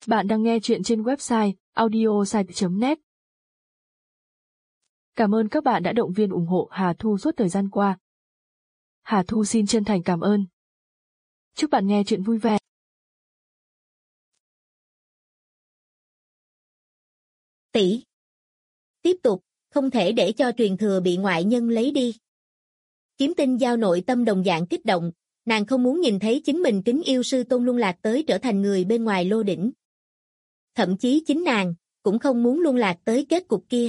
Bạn đang nghe chuyện trên website audiosite.net. Cảm ơn các bạn đã động viên ủng hộ Hà Thu suốt thời gian qua. Hà Thu xin chân thành cảm ơn. Chúc bạn nghe chuyện vui vẻ. Tỷ. Tiếp tục, không thể để cho truyền thừa bị ngoại nhân lấy đi. Kiếm Tinh Giao nội tâm đồng dạng kích động, nàng không muốn nhìn thấy chính mình kính yêu sư tôn Luân Lạc tới trở thành người bên ngoài lô đỉnh. Thậm chí chính nàng, cũng không muốn Luân Lạc tới kết cục kia.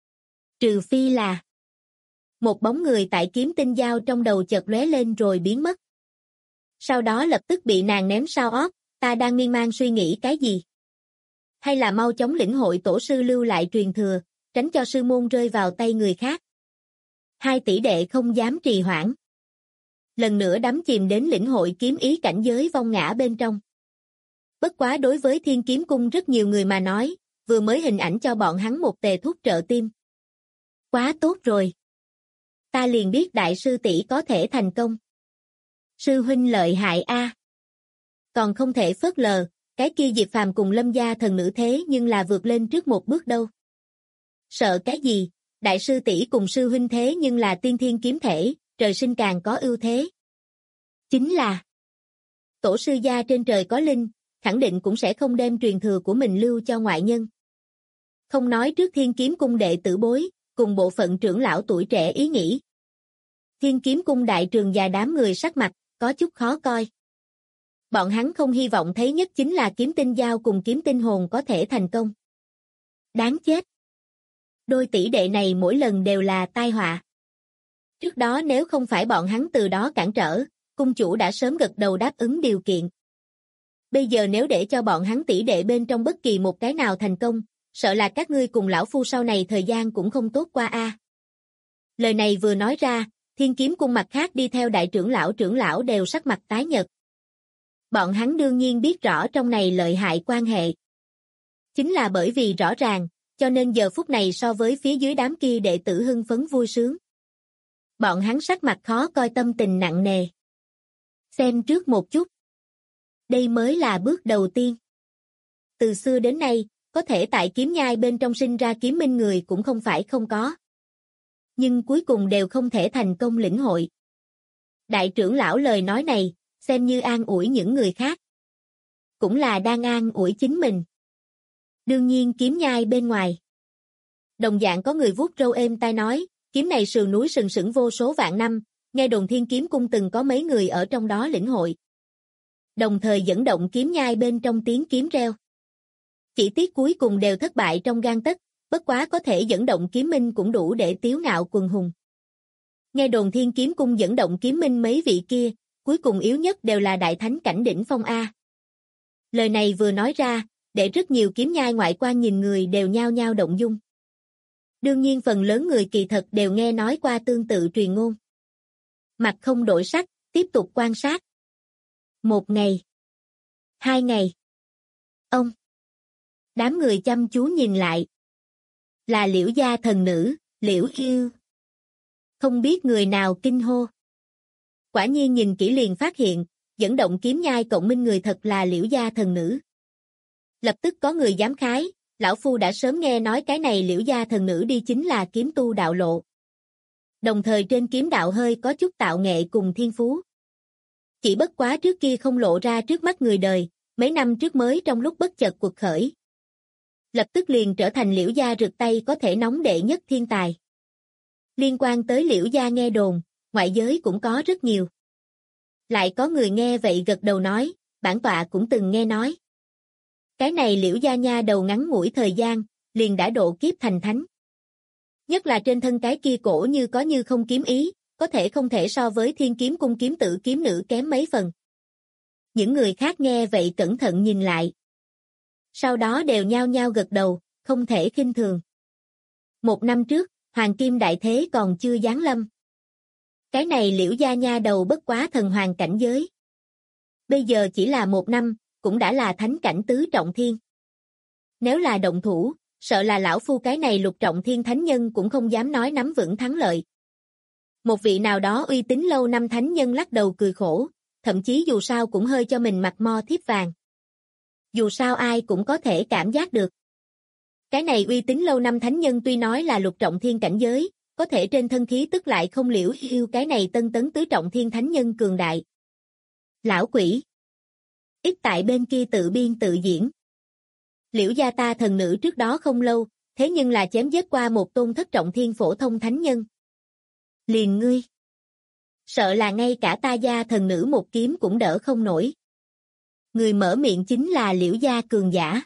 Trừ phi là một bóng người tại Kiếm Tinh Giao trong đầu chợt lóe lên rồi biến mất. Sau đó lập tức bị nàng ném sau ót, ta đang miên man suy nghĩ cái gì? Hay là mau chóng lĩnh hội tổ sư lưu lại truyền thừa, tránh cho sư môn rơi vào tay người khác. Hai tỷ đệ không dám trì hoãn. Lần nữa đắm chìm đến lĩnh hội kiếm ý cảnh giới vong ngã bên trong. Bất quá đối với Thiên Kiếm Cung rất nhiều người mà nói, vừa mới hình ảnh cho bọn hắn một tề thuốc trợ tim. Quá tốt rồi. Ta liền biết đại sư tỷ có thể thành công. Sư huynh lợi hại a. Còn không thể phớt lờ, cái kia Diệp Phàm cùng Lâm gia thần nữ thế nhưng là vượt lên trước một bước đâu. Sợ cái gì, đại sư tỷ cùng sư huynh thế nhưng là tiên thiên kiếm thể, trời sinh càng có ưu thế. Chính là tổ sư gia trên trời có linh, khẳng định cũng sẽ không đem truyền thừa của mình lưu cho ngoại nhân. Không nói trước Thiên Kiếm Cung đệ tử bối, cùng bộ phận trưởng lão tuổi trẻ ý nghĩ. Thiên Kiếm Cung đại trường và đám người sắc mặt, có chút khó coi. Bọn hắn không hy vọng thấy nhất chính là Kiếm Tinh Giao cùng Kiếm Tinh Hồn có thể thành công. Đáng chết. Đôi tỷ đệ này mỗi lần đều là tai họa. Trước đó nếu không phải bọn hắn từ đó cản trở, cung chủ đã sớm gật đầu đáp ứng điều kiện. Bây giờ nếu để cho bọn hắn tỷ đệ bên trong bất kỳ một cái nào thành công, sợ là các ngươi cùng lão phu sau này thời gian cũng không tốt qua a. Lời này vừa nói ra, Thiên Kiếm Cung mặt khác đi theo đại trưởng lão đều sắc mặt tái nhợt. Bọn hắn đương nhiên biết rõ trong này lợi hại quan hệ. Chính là bởi vì rõ ràng, cho nên giờ phút này so với phía dưới đám kia đệ tử hưng phấn vui sướng. Bọn hắn sắc mặt khó coi, tâm tình nặng nề. Xem trước một chút. Đây mới là bước đầu tiên. Từ xưa đến nay, có thể tại kiếm nhai bên trong sinh ra kiếm minh người cũng không phải không có. Nhưng cuối cùng đều không thể thành công lĩnh hội. Đại trưởng lão lời nói này, xem như an ủi những người khác. Cũng là đang an ủi chính mình. Đương nhiên kiếm nhai bên ngoài. Đồng dạng có người vuốt râu êm tai nói, kiếm này sườn núi sừng sững vô số vạn năm, nghe đồn Thiên Kiếm Cung từng có mấy người ở trong đó lĩnh hội. Đồng thời dẫn động kiếm nhai bên trong tiếng kiếm reo. Chỉ tiếc cuối cùng đều thất bại trong gang tấc, bất quá có thể dẫn động kiếm minh cũng đủ để tiếu ngạo quần hùng. Nghe đồn Thiên Kiếm Cung dẫn động kiếm minh mấy vị kia, cuối cùng yếu nhất đều là đại thánh cảnh đỉnh phong A. Lời này vừa nói ra, để rất nhiều kiếm nhai ngoại quan nhìn người đều nhao nhao động dung. Đương nhiên phần lớn người kỳ thật đều nghe nói qua tương tự truyền ngôn. Mặt không đổi sắc, tiếp tục quan sát. Một ngày. 2 ngày. Ông. Đám người chăm chú nhìn lại. Là Liễu gia thần nữ, Liễu Yêu. Không biết người nào kinh hô. Quả nhiên nhìn kỹ liền phát hiện, dẫn động kiếm nhai cộng minh người thật là Liễu gia thần nữ. Lập tức có người dám khái, lão phu đã sớm nghe nói cái này Liễu gia thần nữ đi chính là kiếm tu đạo lộ. Đồng thời trên kiếm đạo hơi có chút tạo nghệ cùng thiên phú. Chỉ bất quá trước kia không lộ ra trước mắt người đời, mấy năm trước mới trong lúc bất chợt cuộc khởi. Lập tức liền trở thành Liễu gia rực tay có thể nóng đệ nhất thiên tài. Liên quan tới Liễu gia nghe đồn, ngoại giới cũng có rất nhiều. Lại có người nghe vậy gật đầu nói, bản tọa cũng từng nghe nói. Cái này Liễu gia nha đầu ngắn ngủi thời gian, liền đã độ kiếp thành thánh. Nhất là trên thân cái kia cổ như có như không kiếm ý, có thể không thể so với Thiên Kiếm Cung kiếm tử kiếm nữ kém mấy phần. Những người khác nghe vậy cẩn thận nhìn lại. Sau đó đều nhao nhao gật đầu, không thể khinh thường. 1 năm trước, Hoàng Kim Đại Thế còn chưa giáng lâm. Cái này Liễu gia nha đầu bất quá thần hoàng cảnh giới. Bây giờ chỉ là 1 năm, cũng đã là thánh cảnh tứ trọng thiên. Nếu là động thủ, sợ là lão phu cái này lục trọng thiên thánh nhân cũng không dám nói nắm vững thắng lợi. Một vị nào đó uy tín lâu năm thánh nhân lắc đầu cười khổ, thậm chí dù sao cũng hơi cho mình mặt mo thiếp vàng. Dù sao ai cũng có thể cảm giác được. Cái này uy tín lâu năm thánh nhân tuy nói là lục trọng thiên cảnh giới, có thể trên thân khí tức lại không liễu yêu cái này tân tấn tứ trọng thiên thánh nhân cường đại. Lão quỷ. Ít tại bên kia tự biên tự diễn. Liễu gia ta thần nữ trước đó không lâu, thế nhưng là chém giết qua một tôn thất trọng thiên phổ thông thánh nhân. Liền ngươi. Sợ là ngay cả ta gia thần nữ một kiếm cũng đỡ không nổi. Người mở miệng chính là Liễu gia cường giả.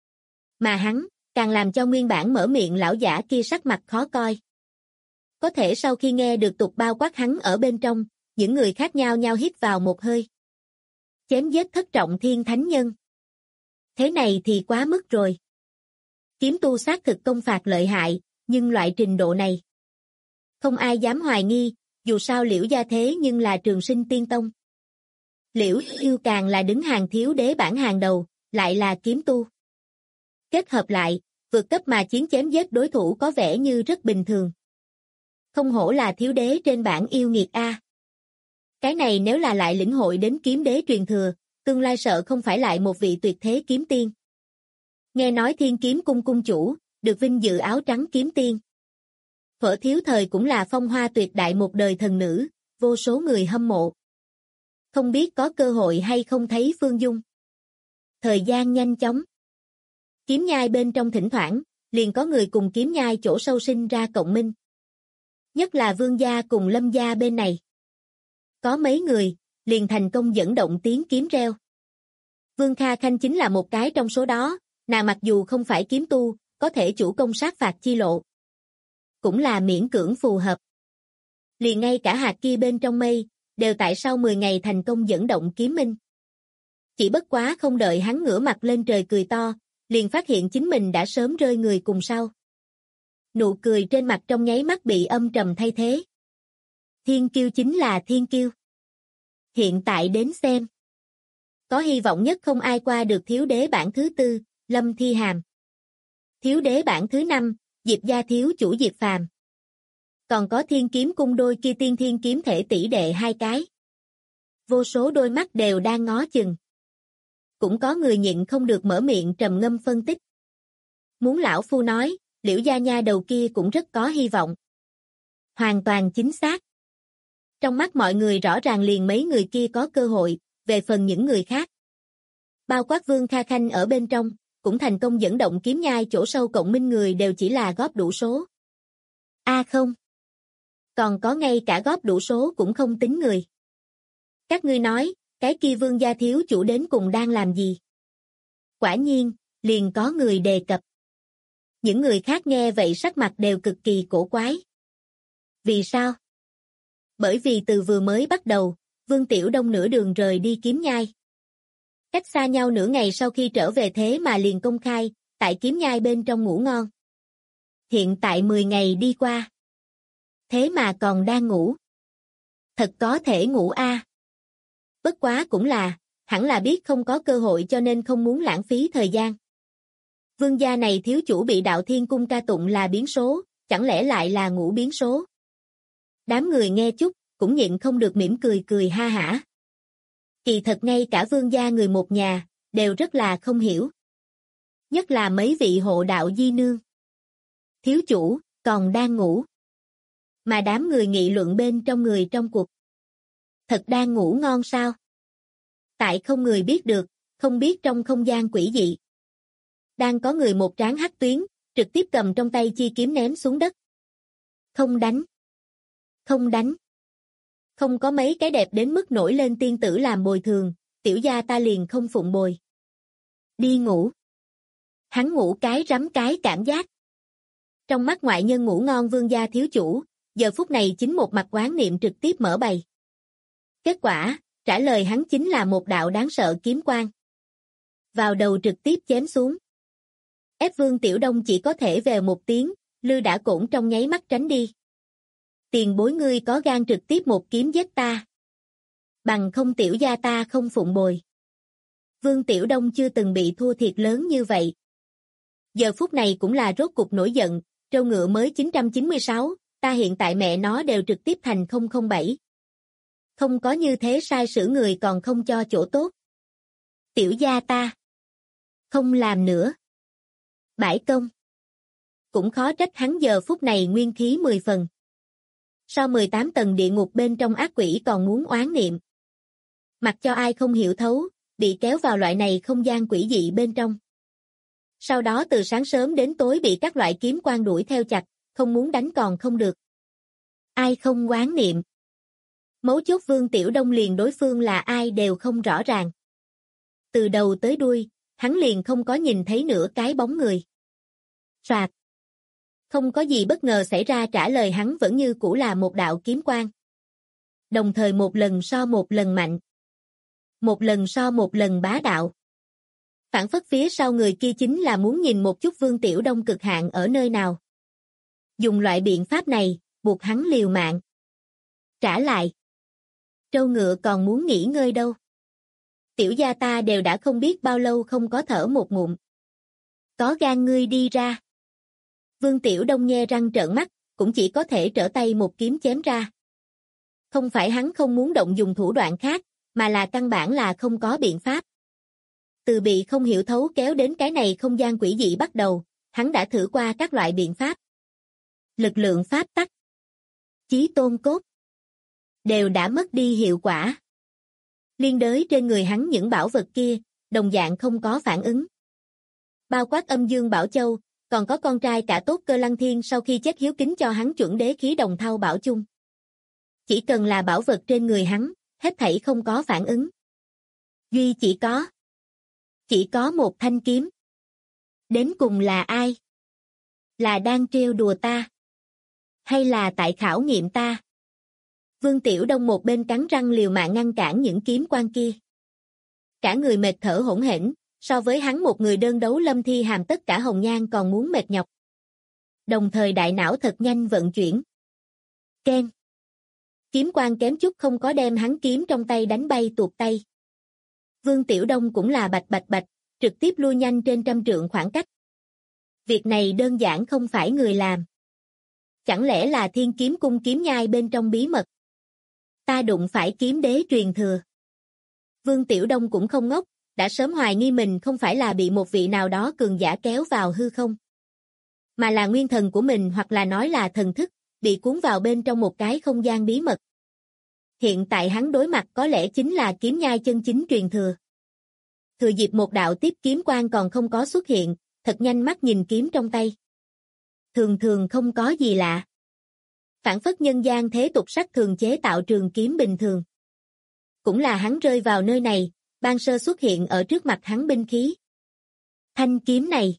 Mà hắn, càng làm cho nguyên bản mở miệng lão giả kia sắc mặt khó coi. Có thể sau khi nghe được tục bao quát hắn ở bên trong, những người khác nhau nhau hít vào một hơi. Chém giết thất trọng thiên thánh nhân. Thế này thì quá mức rồi. Kiếm tu xác thực công phạt lợi hại, nhưng loại trình độ này. Không ai dám hoài nghi, dù sao Liễu gia thế nhưng là trường sinh tiên tông. Liễu yêu càng là đứng hàng thiếu đế bảng hàng đầu, lại là kiếm tu. Kết hợp lại, vượt cấp mà chiến chém giết đối thủ có vẻ như rất bình thường. Không hổ là thiếu đế trên bảng yêu nghiệt A. Cái này nếu là lại lĩnh hội đến kiếm đế truyền thừa, tương lai sợ không phải lại một vị tuyệt thế kiếm tiên. Nghe nói Thiên Kiếm Cung cung chủ, được vinh dự áo trắng kiếm tiên. Phở thiếu thời cũng là phong hoa tuyệt đại một đời thần nữ, vô số người hâm mộ. Không biết có cơ hội hay không thấy Phương Dung. Thời gian nhanh chóng. Kiếm nhai bên trong thỉnh thoảng, liền có người cùng kiếm nhai chỗ sâu sinh ra cộng minh. Nhất là Vương gia cùng Lâm gia bên này. Có mấy người, liền thành công dẫn động tiếng kiếm reo. Vương Kha Khanh chính là một cái trong số đó, nàng mặc dù không phải kiếm tu, có thể chủ công sát phạt chi lộ. Cũng là miễn cưỡng phù hợp. Liền ngay cả hạt kia bên trong mây, đều tại sau 10 ngày thành công dẫn động kiếm minh. Chỉ bất quá không đợi hắn ngửa mặt lên trời cười to, liền phát hiện chính mình đã sớm rơi người cùng sau. Nụ cười trên mặt trong nháy mắt bị âm trầm thay thế. Thiên kiêu chính là thiên kiêu. Hiện tại đến xem. Có hy vọng nhất không ai qua được thiếu đế bảng thứ 4, Lâm Thi Hàm. Thiếu đế bảng thứ 5, Diệp gia thiếu chủ Diệp Phàm. Còn có Thiên Kiếm Cung đôi kia tiên thiên kiếm thể tỷ đệ hai cái. Vô số đôi mắt đều đang ngó chừng. Cũng có người nhịn không được mở miệng trầm ngâm phân tích. Muốn lão phu nói, Liễu gia nha đầu kia cũng rất có hy vọng. Hoàn toàn chính xác. Trong mắt mọi người rõ ràng liền mấy người kia có cơ hội, về phần những người khác. Bao quát Vương Kha Khanh ở bên trong, cũng thành công dẫn động kiếm nhai chỗ sâu cộng minh người đều chỉ là góp đủ số. Không. Còn có ngay cả góp đủ số cũng không tính người. Các ngươi nói, cái kia Vương gia thiếu chủ đến cùng đang làm gì? Quả nhiên, liền có người đề cập. Những người khác nghe vậy sắc mặt đều cực kỳ cổ quái. Vì sao? Bởi vì từ vừa mới bắt đầu, Vương Tiểu Đông nửa đường rời đi kiếm nhai. Cách xa nhau nửa ngày sau khi trở về thế mà liền công khai, tại kiếm nhai bên trong ngủ ngon. Hiện tại 10 ngày đi qua. Thế mà còn đang ngủ. Thật có thể ngủ a. Bất quá cũng là, hẳn là biết không có cơ hội cho nên không muốn lãng phí thời gian. Vương gia này thiếu chủ bị Đạo Thiên Cung ca tụng là biến số, chẳng lẽ lại là ngủ biến số? Đám người nghe chút, cũng nhịn không được mỉm cười cười ha hả. Kỳ thật ngay cả Vương gia người một nhà, đều rất là không hiểu. Nhất là mấy vị hộ đạo di nương. Thiếu chủ, còn đang ngủ. Mà đám người nghị luận bên trong người trong cuộc. Thật đang ngủ ngon sao? Tại không người biết được, không biết trong không gian quỷ dị. Đang có người một trán hắc tuyến, trực tiếp cầm trong tay chi kiếm ném xuống đất. Không đánh. Không đánh. Không có mấy cái đẹp đến mức nổi lên tiên tử làm bồi thường, tiểu gia ta liền không phụng bồi. Đi ngủ. Hắn ngủ cái rắm cái cảm giác. Trong mắt ngoại nhân ngủ ngon Vương gia thiếu chủ, giờ phút này chính một mặt quán niệm trực tiếp mở bày. Kết quả, trả lời hắn chính là một đạo đáng sợ kiếm quang. Vào đầu trực tiếp chém xuống. Ép Vương Tiểu Đông chỉ có thể về một tiếng, lư đã cổn trong nháy mắt tránh đi. Tiền bối ngươi có gan trực tiếp một kiếm giết ta. Bằng không tiểu gia ta không phụng bồi. Vương Tiểu Đông chưa từng bị thua thiệt lớn như vậy. Giờ phút này cũng là rốt cục nổi giận, trâu ngựa mới 996, ta hiện tại mẹ nó đều trực tiếp thành 007. Không có như thế sai sử người còn không cho chỗ tốt. Tiểu gia ta. Không làm nữa. Bãi công. Cũng khó trách hắn giờ phút này nguyên khí 10 phần. Sau 18 tầng địa ngục bên trong ác quỷ còn muốn oán niệm. Mặc cho ai không hiểu thấu, bị kéo vào loại này không gian quỷ dị bên trong. Sau đó từ sáng sớm đến tối bị các loại kiếm quan đuổi theo chặt, không muốn đánh còn không được. Ai không oán niệm? Mấu chốt Vương Tiểu Đông liền đối phương là ai đều không rõ ràng. Từ đầu tới đuôi, hắn liền không có nhìn thấy nửa cái bóng người. Soạt. Không có gì bất ngờ xảy ra, trả lời hắn vẫn như cũ là một đạo kiếm quang. Đồng thời một lần so một lần mạnh. Một lần so một lần bá đạo. Phản phất phía sau người kia chính là muốn nhìn một chút Vương Tiểu Đông cực hạn ở nơi nào. Dùng loại biện pháp này, buộc hắn liều mạng. Trả lại. Trâu ngựa còn muốn nghỉ ngơi đâu. Tiểu gia ta đều đã không biết bao lâu không có thở một ngụm. Có gan ngươi đi ra. Vương Tiểu Đông nhe răng trợn mắt, cũng chỉ có thể trở tay một kiếm chém ra. Không phải hắn không muốn động dùng thủ đoạn khác, mà là căn bản là không có biện pháp. Từ bị không hiểu thấu kéo đến cái này không gian quỷ dị bắt đầu, hắn đã thử qua các loại biện pháp. Lực lượng pháp tắc, chí tôn cốt, đều đã mất đi hiệu quả. Liên đới trên người hắn những bảo vật kia, đồng dạng không có phản ứng. Bao quát Âm Dương Bảo Châu, còn có con trai cả tốt Cơ Lăng Thiên sau khi chết hiếu kính cho hắn chuẩn đế khí đồng thau bảo chung. Chỉ cần là bảo vật trên người hắn, hết thảy không có phản ứng. Duy chỉ có một thanh kiếm. Đến cùng là ai? Là đang trêu đùa ta? Hay là tại khảo nghiệm ta? Vương Tiểu Đông một bên cắn răng liều mạng ngăn cản những kiếm quan kia. Cả người mệt thở hổn hển, so với hắn một người đơn đấu Lâm Thi Hàm tất cả hồng nhan còn muốn mệt nhọc. Đồng thời đại não thật nhanh vận chuyển. Keng. Kiếm quan kém chút không có đem hắn kiếm trong tay đánh bay tuột tay. Vương Tiểu Đông cũng là bạch bạch bạch, trực tiếp lui nhanh trên 100 trượng khoảng cách. Việc này đơn giản không phải người làm. Chẳng lẽ là Thiên Kiếm Cung kiếm nhai bên trong bí mật? Ta đụng phải kiếm đế truyền thừa. Vương Tiểu Đông cũng không ngốc, đã sớm hoài nghi mình không phải là bị một vị nào đó cường giả kéo vào hư không. Mà là nguyên thần của mình hoặc là nói là thần thức, bị cuốn vào bên trong một cái không gian bí mật. Hiện tại hắn đối mặt có lẽ chính là kiếm nhai chân chính truyền thừa. Thừa dịp một đạo tiếp kiếm quang còn không có xuất hiện, thật nhanh mắt nhìn kiếm trong tay. Thường thường không có gì lạ. Phản phất nhân gian thế tục sắc thường chế tạo trường kiếm bình thường. Cũng là hắn rơi vào nơi này, ban sơ xuất hiện ở trước mặt hắn binh khí. Thanh kiếm này.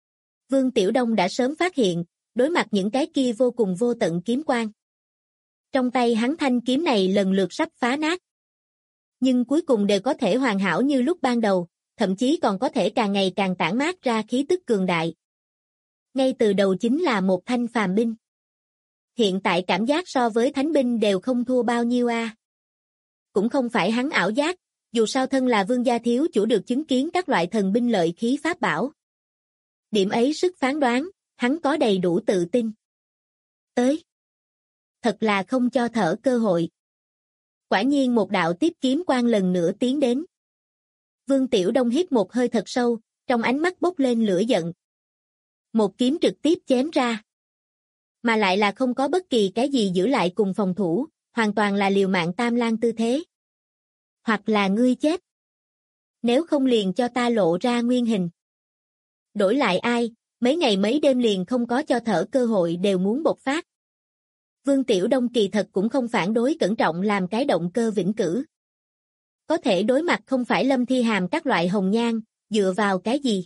Vương Tiểu Đông đã sớm phát hiện, đối mặt những cái kia vô cùng vô tận kiếm quang. Trong tay hắn thanh kiếm này lần lượt sắp phá nát. Nhưng cuối cùng đều có thể hoàn hảo như lúc ban đầu, thậm chí còn có thể càng ngày càng tản mát ra khí tức cường đại. Ngay từ đầu chính là một thanh phàm binh. Hiện tại cảm giác so với thánh binh đều không thua bao nhiêu a. Cũng không phải hắn ảo giác, dù sao thân là vương gia thiếu chủ được chứng kiến các loại thần binh lợi khí pháp bảo. Điểm ấy sức phán đoán, hắn có đầy đủ tự tin. Tới. Thật là không cho thở cơ hội. Quả nhiên một đạo tiếp kiếm quang lần nữa tiến đến. Vương Tiểu Đông hít một hơi thật sâu, trong ánh mắt bốc lên lửa giận. Một kiếm trực tiếp chém ra. Mà lại là không có bất kỳ cái gì giữ lại cùng phòng thủ, hoàn toàn là liều mạng tam lang tư thế. Hoặc là ngươi chết. Nếu không liền cho ta lộ ra nguyên hình. Đổi lại ai, mấy ngày mấy đêm liền không có cho thở cơ hội đều muốn bộc phát. Vương Tiểu Đông kỳ thật cũng không phản đối cẩn trọng làm cái động cơ vĩnh cửu. Có thể đối mặt không phải Lâm Thi Hàm các loại hồng nhan, dựa vào cái gì?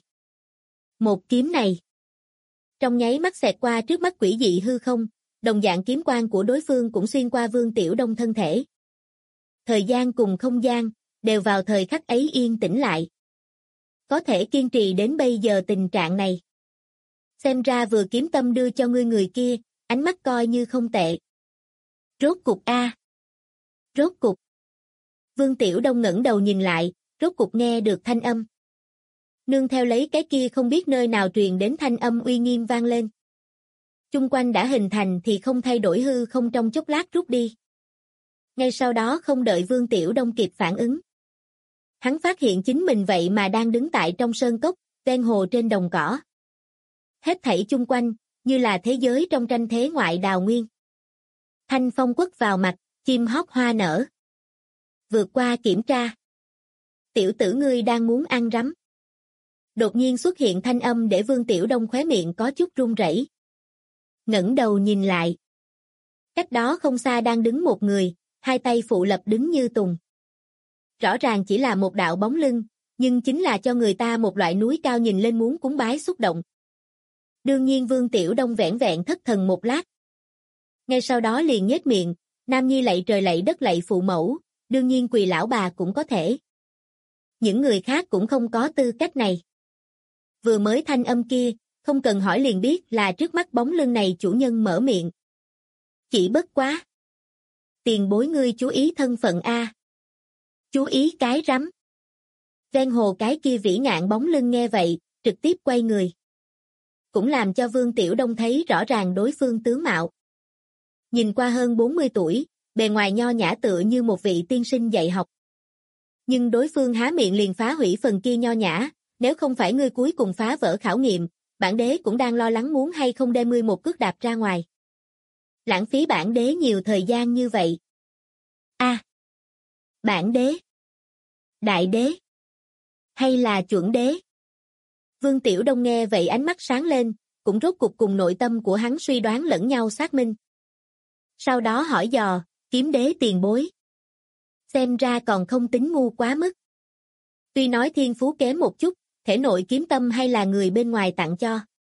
Một kiếm này. Trong nháy mắt xẹt qua trước mắt quỷ dị hư không, đồng dạng kiếm quang của đối phương cũng xuyên qua Vương Tiểu Đông thân thể. Thời gian cùng không gian, đều vào thời khắc ấy yên tĩnh lại. Có thể kiên trì đến bây giờ tình trạng này. Xem ra vừa kiếm tâm đưa cho ngươi người kia, ánh mắt coi như không tệ. Rốt cục a. Rốt cục. Vương Tiểu Đông ngẩng đầu nhìn lại, rốt cục nghe được thanh âm. Nương theo lấy cái kia không biết nơi nào truyền đến thanh âm uy nghiêm vang lên. Chung quanh đã hình thành thì không thay đổi hư không trong chốc lát rút đi. Ngay sau đó không đợi Vương Tiểu Đông kịp phản ứng. Hắn phát hiện chính mình vậy mà đang đứng tại trong sơn cốc, ven hồ trên đồng cỏ. Hết thảy chung quanh, như là thế giới trong tranh thế ngoại đào nguyên. Thanh phong quất vào mặt, chim hót hoa nở. Vượt qua kiểm tra. Tiểu tử ngươi đang muốn ăn rắm. Đột nhiên xuất hiện thanh âm để Vương Tiểu Đông khóe miệng có chút run rẩy. Ngẩng đầu nhìn lại. Cách đó không xa đang đứng một người, hai tay phụ lập đứng như tùng. Rõ ràng chỉ là một đạo bóng lưng, nhưng chính là cho người ta một loại núi cao nhìn lên muốn cúng bái xúc động. Đương nhiên Vương Tiểu Đông vẻn vẹn thất thần một lát. Ngay sau đó liền nhếch miệng, nam nhi lạy trời lạy đất lạy phụ mẫu, đương nhiên quỳ lão bà cũng có thể. Những người khác cũng không có tư cách này. Vừa mới thanh âm kia, không cần hỏi liền biết là trước mắt bóng lưng này chủ nhân mở miệng. Chỉ bất quá. Tiền bối ngươi chú ý thân phận A. Chú ý cái rắm. Ven hồ cái kia vĩ ngạn bóng lưng nghe vậy, trực tiếp quay người. Cũng làm cho Vương Tiểu Đông thấy rõ ràng đối phương tướng mạo. Nhìn qua hơn 40 tuổi, bề ngoài nho nhã tựa như một vị tiên sinh dạy học. Nhưng đối phương há miệng liền phá hủy phần kia nho nhã, nếu không phải ngươi cuối cùng phá vỡ khảo nghiệm, bản đế cũng đang lo lắng muốn hay không đem ngươi một cước đạp ra ngoài. Lãng phí bản đế nhiều thời gian như vậy. Bản đế? Đại đế? Hay là chuẩn đế? Vương Tiểu Đông nghe vậy ánh mắt sáng lên, cũng rốt cuộc cùng nội tâm của hắn suy đoán lẫn nhau xác minh. Sau đó hỏi dò, kiếm đế tiền bối. Xem ra còn không tính ngu quá mức. Tuy nói thiên phú kém một chút, thể nội kiếm tâm hay là người bên ngoài tặng cho.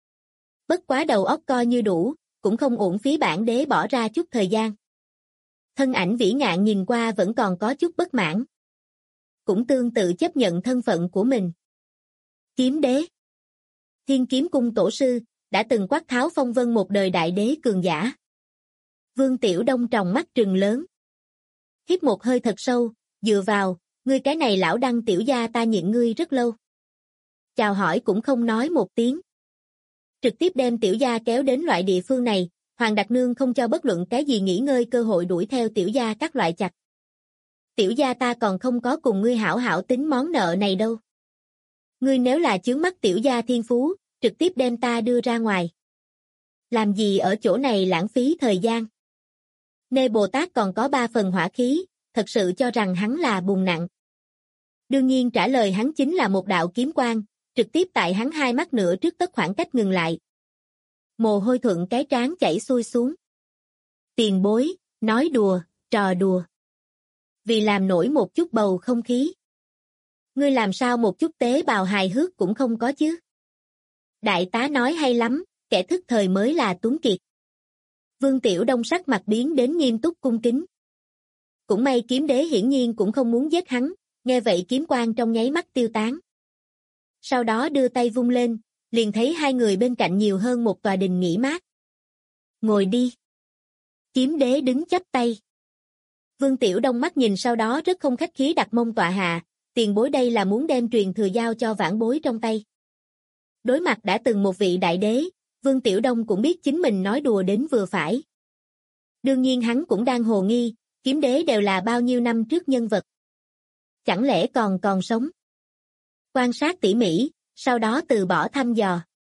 Bất quá đầu óc coi như đủ, cũng không uổng phí bản đế bỏ ra chút thời gian. Thân ảnh vĩ ngạn nhìn qua vẫn còn có chút bất mãn. Cũng tương tự chấp nhận thân phận của mình. Kiếm đế. Thiên kiếm cung tổ sư, đã từng quát tháo phong vân một đời đại đế cường giả. Vương Tiểu Đông tròng mắt trừng lớn. Hít một hơi thật sâu, dựa vào, ngươi cái này lão đăng tiểu gia ta nhịn ngươi rất lâu. Chào hỏi cũng không nói một tiếng. Trực tiếp đem tiểu gia kéo đến loại địa phương này, Hoàng Đặc Nương không cho bất luận cái gì nghỉ ngơi cơ hội đuổi theo tiểu gia các loại chặt. Tiểu gia ta còn không có cùng ngươi hảo hảo tính món nợ này đâu. Ngươi nếu là chướng mắt tiểu gia thiên phú, trực tiếp đem ta đưa ra ngoài. Làm gì ở chỗ này lãng phí thời gian. Nê Bồ Tát còn có 3 phần hỏa khí, thật sự cho rằng hắn là bùn nặng. Đương nhiên trả lời hắn chính là một đạo kiếm quang, trực tiếp tại hắn hai mắt nửa trước tất khoảng cách ngừng lại. Mồ hôi thuận cái trán chảy xuôi xuống. Tiền bối, nói đùa, trò đùa. Vì làm nổi một chút bầu không khí. Ngươi làm sao một chút tế bào hài hước cũng không có chứ. Đại tá nói hay lắm, kẻ thức thời mới là tuấn kiệt. Vương Tiểu Đông sắc mặt biến đến nghiêm túc cung kính. Cũng may kiếm đế hiển nhiên cũng không muốn giết hắn, nghe vậy kiếm quang trong nháy mắt tiêu tán. Sau đó đưa tay vung lên, liền thấy hai người bên cạnh nhiều hơn một tòa đình nghỉ mát. Ngồi đi. Kiếm đế đứng chắp tay. Vương Tiểu Đông mắt nhìn sau đó rất không khách khí đặt mông tọa hạ, tiền bối đây là muốn đem truyền thừa giao cho vãn bối trong tay. Đối mặt đã từng một vị đại đế, Vương Tiểu Đông cũng biết chính mình nói đùa đến vừa phải. Đương nhiên hắn cũng đang hồ nghi, kiếm đế đều là bao nhiêu năm trước nhân vật. Chẳng lẽ còn sống? Quan sát tỉ mỉ, sau đó từ bỏ thăm dò.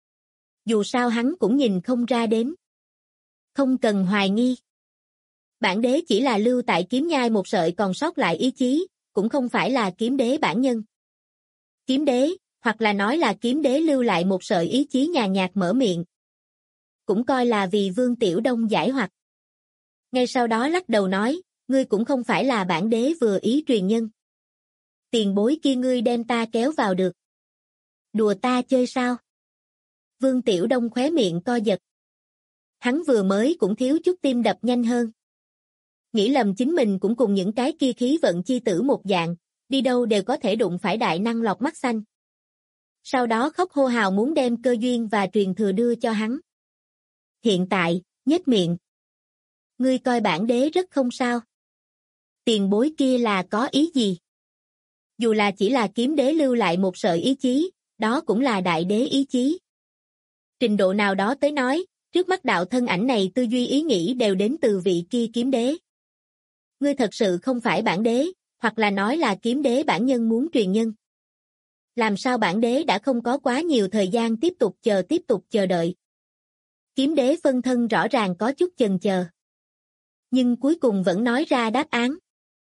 Dù sao hắn cũng nhìn không ra đến. Không cần hoài nghi. Bản đế chỉ là lưu tại kiếm nhai một sợi còn sót lại ý chí, cũng không phải là kiếm đế bản nhân. Kiếm đế, hoặc là nói là kiếm đế lưu lại một sợi ý chí nhàn nhạt mở miệng. Cũng coi là vì Vương Tiểu Đông giải hoặc. Ngay sau đó lắc đầu nói, ngươi cũng không phải là bản đế vừa ý truyền nhân. Tiền bối kia ngươi đem ta kéo vào được. Đùa ta chơi sao? Vương Tiểu Đông khóe miệng co giật. Hắn vừa mới cũng thiếu chút tim đập nhanh hơn. Nghĩ lầm chính mình cũng cùng những cái kia khí vận chi tử một dạng, đi đâu đều có thể đụng phải đại năng lọc mắt xanh. Sau đó khóc hô hào muốn đem cơ duyên và truyền thừa đưa cho hắn. Hiện tại, nhếch miệng. Ngươi coi bản đế rất không sao. Tiền bối kia là có ý gì? Dù là chỉ là kiếm đế lưu lại một sợi ý chí, đó cũng là đại đế ý chí. Trình độ nào đó tới nói, trước mắt đạo thân ảnh này tư duy ý nghĩ đều đến từ vị kia kiếm đế. Ngươi thật sự không phải bản đế, hoặc là nói là kiếm đế bản nhân muốn truyền nhân. Làm sao bản đế đã không có quá nhiều thời gian tiếp tục chờ đợi. Kiếm đế phân thân rõ ràng có chút chần chờ. Nhưng cuối cùng vẫn nói ra đáp án.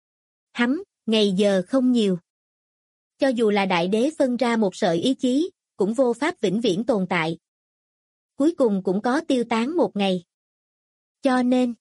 Ngày giờ không nhiều. Cho dù là đại đế phân ra một sợi ý chí, cũng vô pháp vĩnh viễn tồn tại. Cuối cùng cũng có tiêu tán một ngày. Cho nên,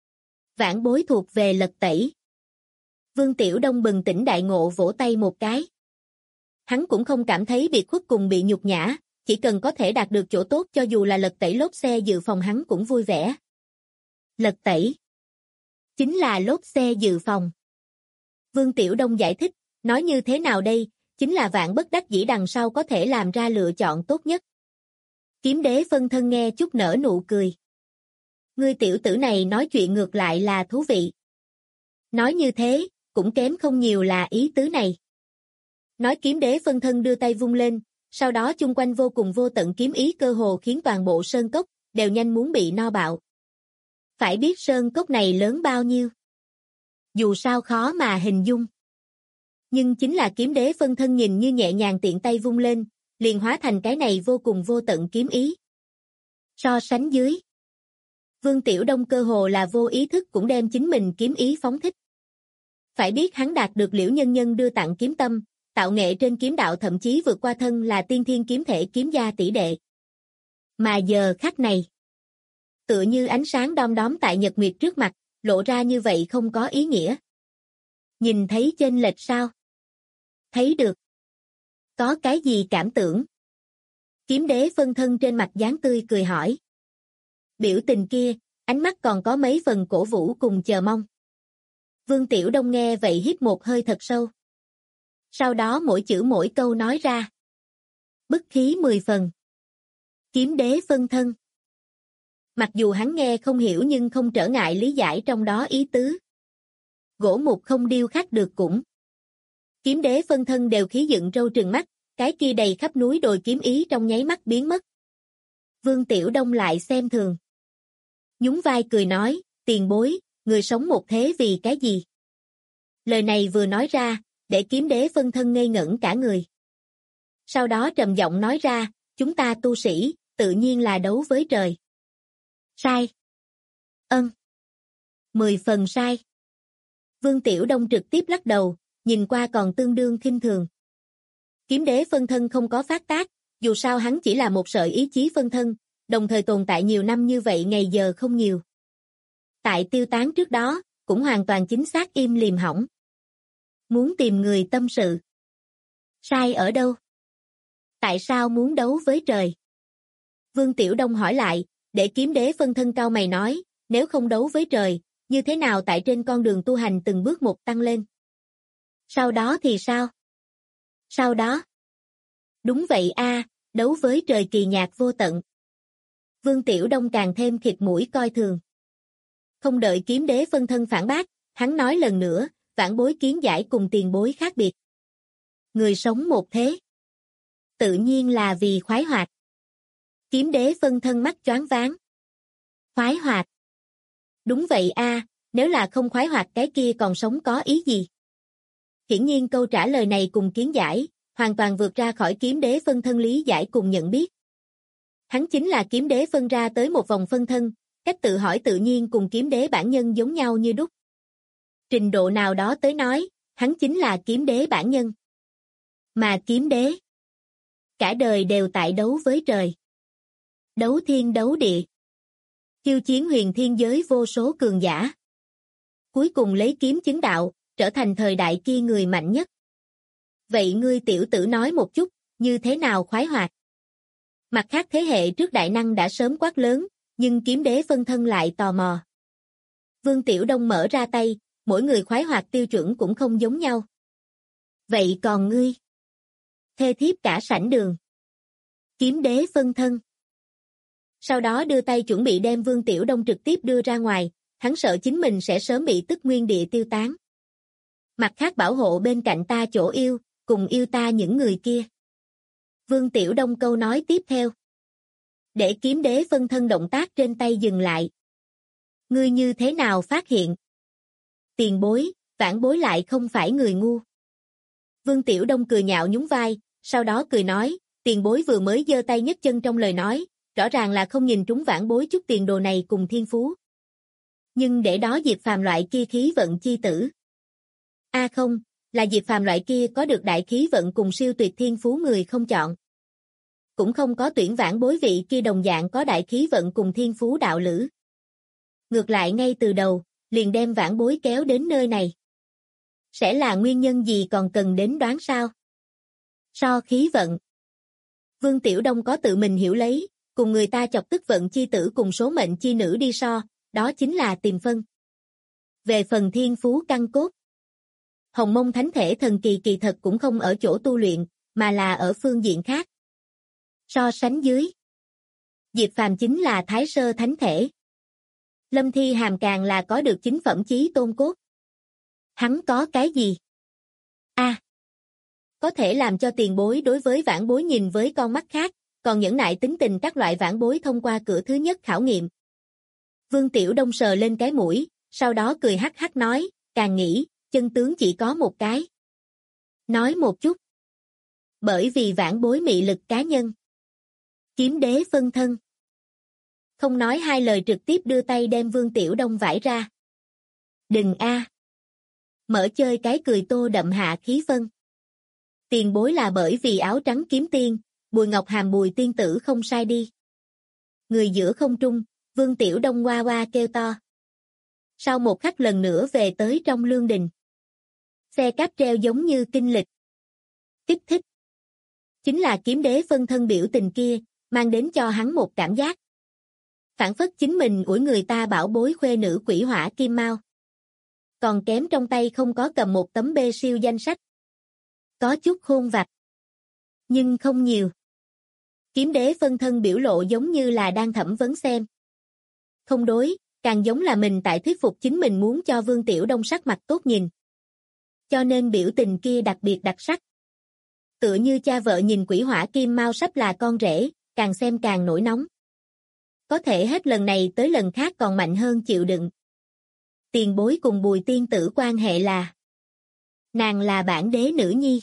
vãn bối thuộc về lật tẩy. Vương Tiểu Đông bừng tỉnh đại ngộ vỗ tay một cái. Hắn cũng không cảm thấy biệt khuất cùng bị nhục nhã, chỉ cần có thể đạt được chỗ tốt cho dù là lật tẩy lốp xe dự phòng hắn cũng vui vẻ. Lật tẩy chính là lốp xe dự phòng. Vương Tiểu Đông giải thích, nói như thế nào đây, chính là vạn bất đắc dĩ đằng sau có thể làm ra lựa chọn tốt nhất. Kiếm đế phân thân nghe chút nở nụ cười. Ngươi tiểu tử này nói chuyện ngược lại là thú vị. Nói như thế, cũng kém không nhiều là ý tứ này. Nói kiếm đế phân thân đưa tay vung lên, sau đó chung quanh vô cùng vô tận kiếm ý cơ hồ khiến toàn bộ sơn cốc đều nhanh muốn bị no bạo. Phải biết sơn cốc này lớn bao nhiêu. Dù sao khó mà hình dung. Nhưng chính là kiếm đế phân thân nhìn như nhẹ nhàng tiện tay vung lên, liền hóa thành cái này vô cùng vô tận kiếm ý. So sánh dưới, Vương Tiểu Đông cơ hồ là vô ý thức cũng đem chính mình kiếm ý phóng thích. Phải biết hắn đạt được Liễu Nhân Nhân đưa tặng kiếm tâm, tạo nghệ trên kiếm đạo thậm chí vượt qua thân là tiên thiên kiếm thể kiếm gia tỷ đệ. Mà giờ khắc này, tựa như ánh sáng đom đóm tại nhật nguyệt trước mặt, lộ ra như vậy không có ý nghĩa. Nhìn thấy chênh lệch sao? Thấy được. Có cái gì cảm tưởng? Kiếm đế phân thân trên mặt dáng tươi cười hỏi. Biểu tình kia, ánh mắt còn có mấy phần cổ vũ cùng chờ mong. Vương Tiểu Đông nghe vậy hít một hơi thật sâu. Sau đó mỗi chữ mỗi câu nói ra. Bức khí 10 phần. Kiếm đế phân thân. Mặc dù hắn nghe không hiểu nhưng không trở ngại lý giải trong đó ý tứ. Gỗ mục không điêu khắc được cũng. Kiếm đế phân thân đều khí dựng râu trừng mắt, cái kia đầy khắp núi đồi kiếm ý trong nháy mắt biến mất. Vương Tiểu Đông lại xem thường. Nhún vai cười nói, tiền bối, người sống một thế vì cái gì? Lời này vừa nói ra, để kiếm đế phân thân ngây ngẩn cả người. Sau đó trầm giọng nói ra, chúng ta tu sĩ, tự nhiên là đấu với trời. Sai. 10 phần sai. Vương Tiểu Đông trực tiếp lắc đầu, nhìn qua còn tương đương khinh thường. Kiếm đế phân thân không có phát tác, dù sao hắn chỉ là một sợi ý chí phân thân, đồng thời tồn tại nhiều năm như vậy ngày giờ không nhiều. Tại tiêu tán trước đó, cũng hoàn toàn chính xác im lìm hỏng. Muốn tìm người tâm sự. Sai ở đâu? Tại sao muốn đấu với trời? Vương Tiểu Đông hỏi lại, để kiếm đế phân thân cao mày nói, nếu không đấu với trời, như thế nào tại trên con đường tu hành từng bước một tăng lên? Sau đó thì sao? Sau đó? Đúng vậy a, đấu với trời kỳ nhạc vô tận. Vương Tiểu Đông càng thêm khịt mũi coi thường. Không đợi kiếm đế phân thân phản bác, hắn nói lần nữa, vãn bối kiến giải cùng tiền bối khác biệt. Người sống một thế. Tự nhiên là vì khoái hoạt. Kiếm đế phân thân mắt choáng váng. Khoái hoạt. Đúng vậy a, nếu là không khoái hoạt cái kia còn sống có ý gì? Hiển nhiên câu trả lời này cùng kiến giải, hoàn toàn vượt ra khỏi kiếm đế phân thân lý giải cùng nhận biết. Hắn chính là kiếm đế phân ra tới một vòng phân thân, cách tự hỏi tự nhiên cùng kiếm đế bản nhân giống nhau như đúc. Trình độ nào đó tới nói, hắn chính là kiếm đế bản nhân. Mà kiếm đế, cả đời đều tại đấu với trời. Đấu thiên đấu địa. Khiêu chiến huyền thiên giới vô số cường giả. Cuối cùng lấy kiếm chứng đạo, trở thành thời đại kia người mạnh nhất. Vậy ngươi tiểu tử nói một chút, như thế nào khoái hoạt? Mặt khác thế hệ trước đại năng đã sớm quát lớn, nhưng kiếm đế phân thân lại tò mò. Vương Tiểu Đông mở ra tay, mỗi người khoái hoạt tiêu chuẩn cũng không giống nhau. Vậy còn ngươi? Thê thiếp cả sảnh đường. Kiếm đế phân thân. Sau đó đưa tay chuẩn bị đem Vương Tiểu Đông trực tiếp đưa ra ngoài, hắn sợ chính mình sẽ sớm bị tức nguyên địa tiêu tán. Mặt khác bảo hộ bên cạnh ta chỗ yêu, cùng yêu ta những người kia. Vương Tiểu Đông câu nói tiếp theo. Để kiếm đế phân thân động tác trên tay dừng lại. Ngươi như thế nào phát hiện? Tiền bối, vãn bối lại không phải người ngu. Vương Tiểu Đông cười nhạo nhún vai, sau đó cười nói, tiền bối vừa mới giơ tay nhấc chân trong lời nói, rõ ràng là không nhìn trúng vãn bối chút tiền đồ này cùng thiên phú. Nhưng để đó Diệp Phàm loại kia khí vận chi tử. Không, là Diệp Phàm loại kia có được đại khí vận cùng siêu tuyệt thiên phú người không chọn. Cũng không có tuyển vãn bối vị kia đồng dạng có đại khí vận cùng thiên phú đạo lữ. Ngược lại ngay từ đầu, liền đem vãn bối kéo đến nơi này. Sẽ là nguyên nhân gì còn cần đến đoán sao? So khí vận. Vương Tiểu Đông có tự mình hiểu lấy, cùng người ta chọc tức vận chi tử cùng số mệnh chi nữ đi so, đó chính là tìm phân. Về phần thiên phú căn cốt, Hồng Mông Thánh Thể thần kỳ kỳ thật cũng không ở chỗ tu luyện, mà là ở phương diện khác. So sánh dưới, Diệp Phàm chính là Thái Sơ Thánh Thể. Lâm Thi Hàm càng là có được chính phẩm chí tôn cốt. Hắn có cái gì? Có thể làm cho tiền bối đối với vãn bối nhìn với con mắt khác, còn nhẫn nại tính tình các loại vãn bối thông qua cửa thứ nhất khảo nghiệm. Vương Tiểu Đông sờ lên cái mũi, sau đó cười hắc hắc nói, càng nghĩ, chân tướng chỉ có một cái. Nói một chút. Bởi vì vãn bối mị lực cá nhân. Kiếm đế phân thân. Không nói hai lời trực tiếp đưa tay đem Vương Tiểu Đông vải ra. Đừng Mở chơi cái cười tô đậm hạ khí phân. Tiền bối là bởi vì áo trắng kiếm tiên, Bùi Ngọc Hàm Bùi tiên tử không sai đi. Người giữa không trung, Vương Tiểu Đông hoa hoa kêu to. Sau một khắc lần nữa về tới trong lương đình. Xe cáp treo giống như kinh lịch. Kích thích. Chính là kiếm đế phân thân biểu tình kia, mang đến cho hắn một cảm giác. Phản phất chính mình ủi người ta bảo bối khuê nữ quỷ hỏa kim mao. Còn kém trong tay không có cầm một tấm bê siêu danh sách. Có chút khôn vặt. Nhưng không nhiều. Kiếm đế phân thân biểu lộ giống như là đang thẩm vấn xem. Không đối, càng giống là mình tại thuyết phục chính mình muốn cho Vương Tiểu Đông sắc mặt tốt nhìn. Cho nên biểu tình kia đặc biệt đặc sắc. Tựa như cha vợ nhìn quỷ hỏa kim mao sắp là con rể, càng xem càng nổi nóng. Có thể hết lần này tới lần khác còn mạnh hơn chịu đựng. Tiền bối cùng Bùi tiên tử quan hệ là. Nàng là bản đế nữ nhi.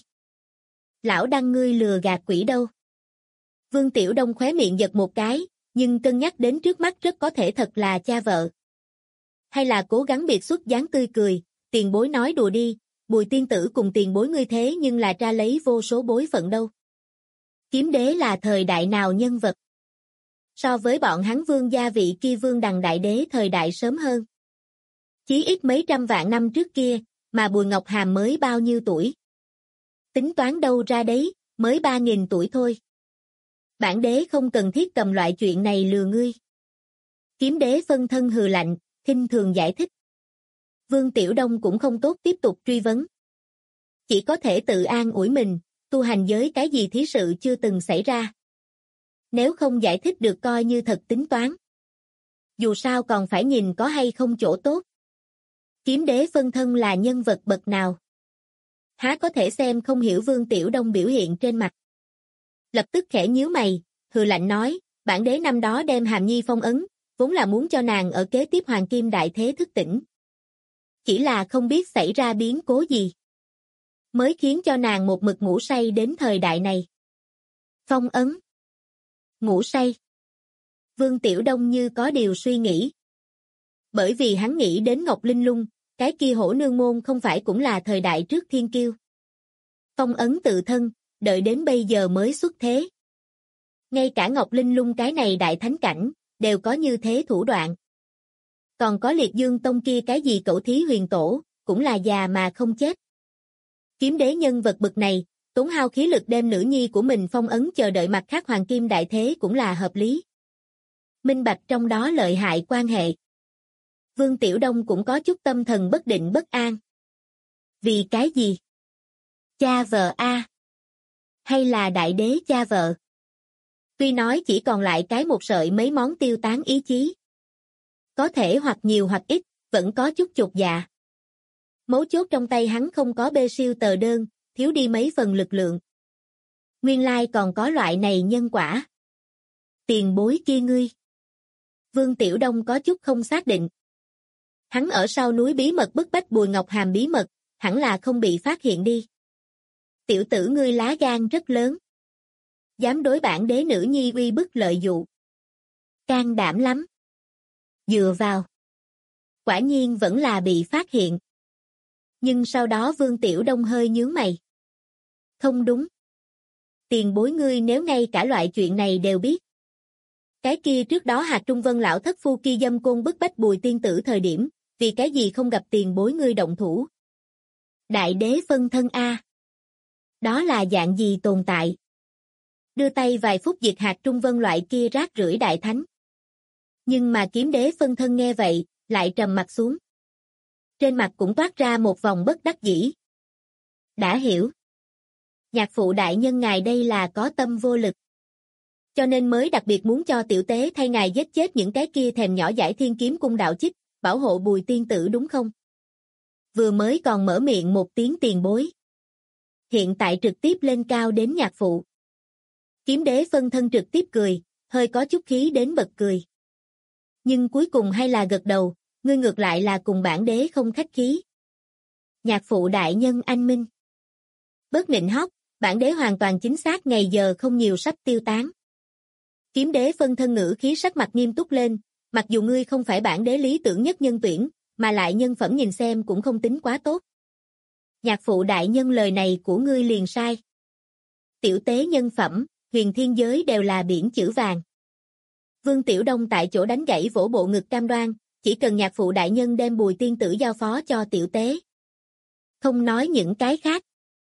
Lão đăng ngươi lừa gạt quỷ đâu. Vương Tiểu Đông khóe miệng giật một cái, nhưng cân nhắc đến trước mắt rất có thể thật là cha vợ. Hay là cố gắng biệt xuất dáng tươi cười, tiền bối nói đùa đi, Bùi tiên tử cùng tiền bối ngươi thế nhưng là tra lấy vô số bối phận đâu. Kiếm đế là thời đại nào nhân vật? So với bọn hắn vương gia vị kia vương đằng đại đế thời đại sớm hơn. Chí ít mấy trăm vạn năm trước kia, mà Bùi Ngọc Hàm mới bao nhiêu tuổi? Tính toán đâu ra đấy, mới 3.000 tuổi thôi. Bản đế không cần thiết cầm loại chuyện này lừa ngươi. Kiếm đế phân thân hừ lạnh, khinh thường giải thích. Vương Tiểu Đông cũng không tốt tiếp tục truy vấn. Chỉ có thể tự an ủi mình, tu hành giới cái gì thí sự chưa từng xảy ra. Nếu không giải thích được coi như thật tính toán. Dù sao còn phải nhìn có hay không chỗ tốt. Kiếm đế phân thân là nhân vật bậc nào? Há có thể xem không hiểu Vương Tiểu Đông biểu hiện trên mặt. Lập tức khẽ nhíu mày, hừ lạnh nói, bản đế năm đó đem Hàm Nhi phong ấn, vốn là muốn cho nàng ở kế tiếp Hoàng Kim Đại Thế thức tỉnh. Chỉ là không biết xảy ra biến cố gì. Mới khiến cho nàng một mực ngủ say đến thời đại này. Phong ấn. Ngủ say. Vương Tiểu Đông như có điều suy nghĩ. Bởi vì hắn nghĩ đến Ngọc Linh Lung, cái kia hổ nương môn không phải cũng là thời đại trước thiên kiêu. Phong ấn tự thân, đợi đến bây giờ mới xuất thế. Ngay cả Ngọc Linh Lung cái này đại thánh cảnh, đều có như thế thủ đoạn. Còn có Liệt Dương Tông kia cái gì cẩu thí huyền tổ, cũng là già mà không chết. Kiếm đế nhân vật bậc này, tốn hao khí lực đem nữ nhi của mình phong ấn chờ đợi mặt khác Hoàng Kim Đại Thế cũng là hợp lý. Minh bạch trong đó lợi hại quan hệ. Vương Tiểu Đông cũng có chút tâm thần bất định bất an. Vì cái gì? Cha vợ Hay là đại đế cha vợ? Tuy nói chỉ còn lại cái một sợi mấy món tiêu tán ý chí. Có thể hoặc nhiều hoặc ít, vẫn có chút chột dạ. Mấu chốt trong tay hắn không có bê siêu tờ đơn, thiếu đi mấy phần lực lượng. Nguyên lai còn có loại này nhân quả. Tiền bối kia ngươi. Vương Tiểu Đông có chút không xác định. Hắn ở sau núi bí mật bức bách Bùi Ngọc Hàm bí mật, hẳn là không bị phát hiện đi. Tiểu tử ngươi lá gan rất lớn. Dám đối bản đế nữ nhi uy bức lợi dụ. Can đảm lắm. Dựa vào. Quả nhiên vẫn là bị phát hiện. Nhưng sau đó Vương Tiểu Đông hơi nhướng mày. Không đúng. Tiền bối ngươi nếu ngay cả loại chuyện này đều biết. Cái kia trước đó Hạt Trung Vân lão thất phu kia dâm côn bức bách Bùi tiên tử thời điểm, vì cái gì không gặp tiền bối ngươi động thủ. Đại đế phân thân A. Đó là dạng gì tồn tại? Đưa tay vài phút diệt Hạt Trung Vân loại kia rác rưởi đại thánh. Nhưng mà kiếm đế phân thân nghe vậy, lại trầm mặt xuống. Trên mặt cũng toát ra một vòng bất đắc dĩ. Đã hiểu. Nhạc phụ đại nhân ngài đây là có tâm vô lực. Cho nên mới đặc biệt muốn cho tiểu tế thay ngài giết chết những cái kia thèm nhỏ dãi Thiên Kiếm Cung đạo chích, bảo hộ Bùi tiên tử đúng không? Vừa mới còn mở miệng một tiếng tiền bối. Hiện tại trực tiếp lên cao đến nhạc phụ. Kiếm đế phân thân trực tiếp cười, hơi có chút khí đến bật cười. Nhưng cuối cùng hay là gật đầu, ngươi ngược lại là cùng bản đế không khách khí. Nhạc phụ đại nhân anh minh. Bớt nịnh hót, bản đế hoàn toàn chính xác ngày giờ không nhiều sắp tiêu tán. Kiếm đế phân thân ngữ khí sắc mặt nghiêm túc lên, mặc dù ngươi không phải bản đế lý tưởng nhất nhân tuyển, mà lại nhân phẩm nhìn xem cũng không tính quá tốt. Nhạc phụ đại nhân lời này của ngươi liền sai. Tiểu tế nhân phẩm, huyền thiên giới đều là biển chữ vàng. Vương Tiểu Đông tại chỗ đánh gãy vỗ bộ ngực cam đoan, chỉ cần nhạc phụ đại nhân đem Bùi tiên tử giao phó cho tiểu tế. Không nói những cái khác.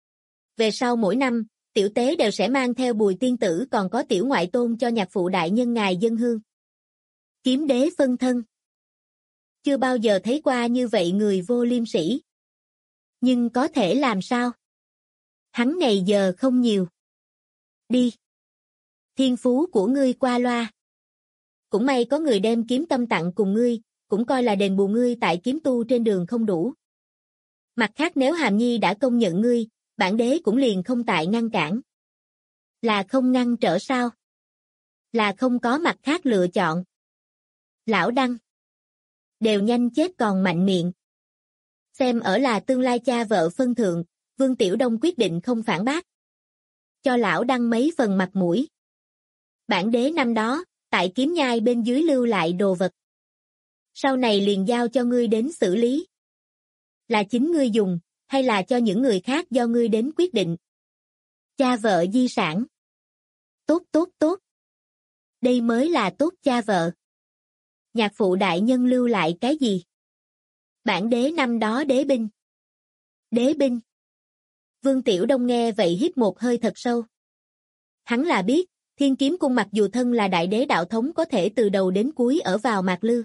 Về sau mỗi năm, tiểu tế đều sẽ mang theo Bùi tiên tử còn có tiểu ngoại tôn cho nhạc phụ đại nhân ngài dân hương. Kiếm đế phân thân. Chưa bao giờ thấy qua như vậy người vô liêm sỉ. Nhưng có thể làm sao? Hắn ngày giờ không nhiều. Đi. Thiên phú của ngươi qua loa. Cũng may có người đem kiếm tâm tặng cùng ngươi, cũng coi là đền bù ngươi tại kiếm tu trên đường không đủ. Mặt khác nếu Hàm Nhi đã công nhận ngươi, bản đế cũng liền không tại ngăn cản. Là không ngăn trở sao? Là không có mặt khác lựa chọn. Lão Đăng. Đều nhanh chết còn mạnh miệng. Xem ở là tương lai cha vợ phân thượng, Vương Tiểu Đông quyết định không phản bác. Cho lão Đăng mấy phần mặt mũi. Bản đế năm đó, tại kiếm nhai bên dưới lưu lại đồ vật. Sau này liền giao cho ngươi đến xử lý. Là chính ngươi dùng, hay là cho những người khác do ngươi đến quyết định. Cha vợ di sản. Tốt tốt tốt. Đây mới là tốt cha vợ. Nhạc phụ đại nhân lưu lại cái gì? Bản đế năm đó đế binh. Đế binh. Vương Tiểu Đông nghe vậy hít một hơi thật sâu. Hắn là biết, Thiên Kiếm Cung mặc dù thân là đại đế đạo thống có thể từ đầu đến cuối ở vào Mạc Lư.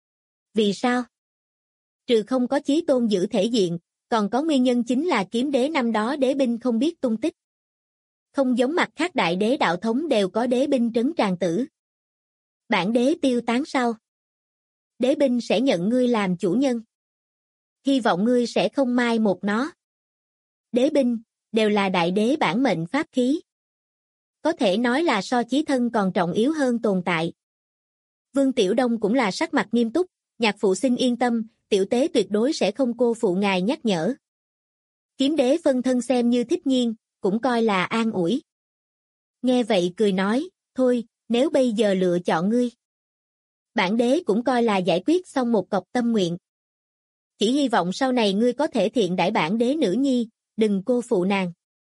Vì sao? Trừ không có chí tôn giữ thể diện, còn có nguyên nhân chính là kiếm đế năm đó đế binh không biết tung tích. Không giống mặt khác đại đế đạo thống đều có đế binh trấn tràng tử. Bản đế tiêu tán sau. Đế binh sẽ nhận ngươi làm chủ nhân. Hy vọng ngươi sẽ không mai một nó. Đế binh, đều là đại đế bản mệnh pháp khí. Có thể nói là so chí thân còn trọng yếu hơn tồn tại. Vương Tiểu Đông cũng là sắc mặt nghiêm túc, nhạc phụ xin yên tâm, tiểu tế tuyệt đối sẽ không cô phụ ngài nhắc nhở. Kiếm đế phân thân xem như thích nhiên, cũng coi là an ủi. Nghe vậy cười nói, thôi, nếu bây giờ lựa chọn ngươi. Bản đế cũng coi là giải quyết xong một cọc tâm nguyện. Chỉ hy vọng sau này ngươi có thể thiện đãi bản đế nữ nhi, đừng cô phụ nàng.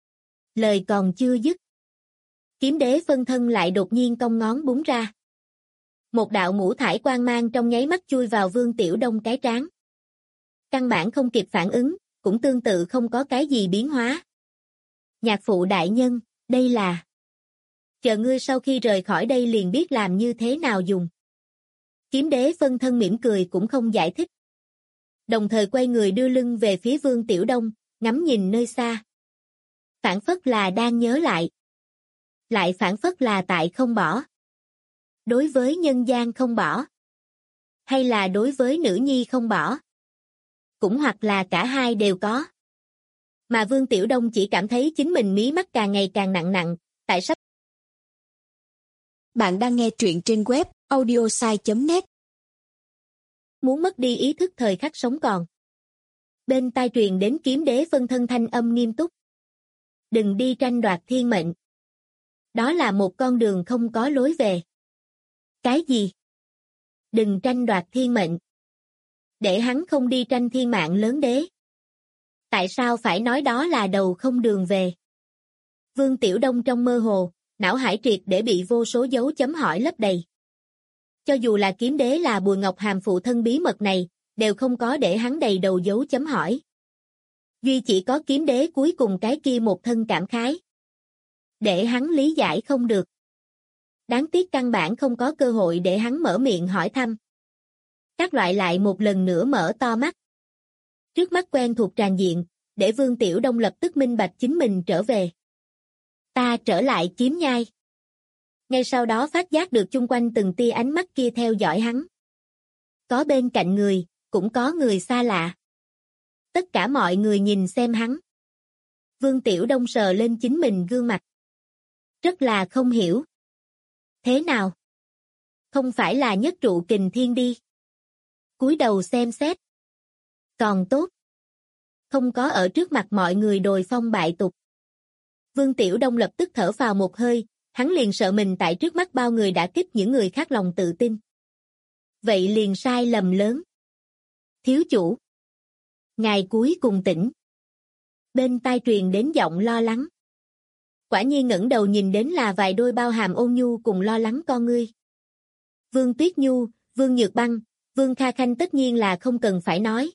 Lời còn chưa dứt. Kiếm đế phân thân lại đột nhiên cong ngón búng ra. Một đạo ngũ thải quang mang trong nháy mắt chui vào Vương Tiểu Đông cái trán. Căn bản không kịp phản ứng, cũng tương tự không có cái gì biến hóa. Nhạc phụ đại nhân, đây là... Chờ ngươi sau khi rời khỏi đây liền biết làm như thế nào dùng. Kiếm đế phân thân mỉm cười cũng không giải thích. Đồng thời quay người đưa lưng về phía Vương Tiểu Đông, ngắm nhìn nơi xa. Phản phất là đang nhớ lại. Lại phản phất là tại không bỏ. Đối với nhân gian không bỏ. Hay là đối với nữ nhi không bỏ. Cũng hoặc là cả hai đều có. Mà Vương Tiểu Đông chỉ cảm thấy chính mình mí mắt càng ngày càng nặng nặng, tại sắp. Bạn đang nghe truyện trên web audiosai.net. Muốn mất đi ý thức thời khắc sống còn. Bên tai truyền đến kiếm đế phân thân thanh âm nghiêm túc. Đừng đi tranh đoạt thiên mệnh. Đó là một con đường không có lối về. Cái gì? Đừng tranh đoạt thiên mệnh. Để hắn không đi tranh thiên mạng lớn đế. Tại sao phải nói đó là đầu không đường về? Vương Tiểu Đông trong mơ hồ, não hải triệt để bị vô số dấu chấm hỏi lấp đầy. Cho dù là kiếm đế là Bùi Ngọc Hàm phụ thân bí mật này, đều không có để hắn đầy đầu dấu chấm hỏi. Duy chỉ có kiếm đế cuối cùng cái kia một thân cảm khái. Để hắn lý giải không được. Đáng tiếc căn bản không có cơ hội để hắn mở miệng hỏi thăm. Các loại lại một lần nữa mở to mắt. Trước mắt quen thuộc tràn diện, để Vương Tiểu Đông lập tức minh bạch chính mình trở về. Ta trở lại kiếm nhai. Ngay sau đó phát giác được chung quanh từng tia ánh mắt kia theo dõi hắn. Có bên cạnh người, cũng có người xa lạ. Tất cả mọi người nhìn xem hắn. Vương Tiểu Đông sờ lên chính mình gương mặt. Rất là không hiểu. Thế nào? Không phải là nhất trụ kình thiên đi. Cúi đầu xem xét. Còn tốt. Không có ở trước mặt mọi người đồi phong bại tục. Vương Tiểu Đông lập tức thở phào một hơi, hắn liền sợ mình tại trước mắt bao người đã kích những người khác lòng tự tin. Vậy liền sai lầm lớn. Thiếu chủ. Ngài cuối cùng tỉnh. Bên tai truyền đến giọng lo lắng. Quả nhiên ngẩng đầu nhìn đến là vài đôi bao hàm ôn nhu cùng lo lắng con ngươi. Vương Tuyết Nhu, Vương Nhược Băng, Vương Kha Khanh tất nhiên là không cần phải nói.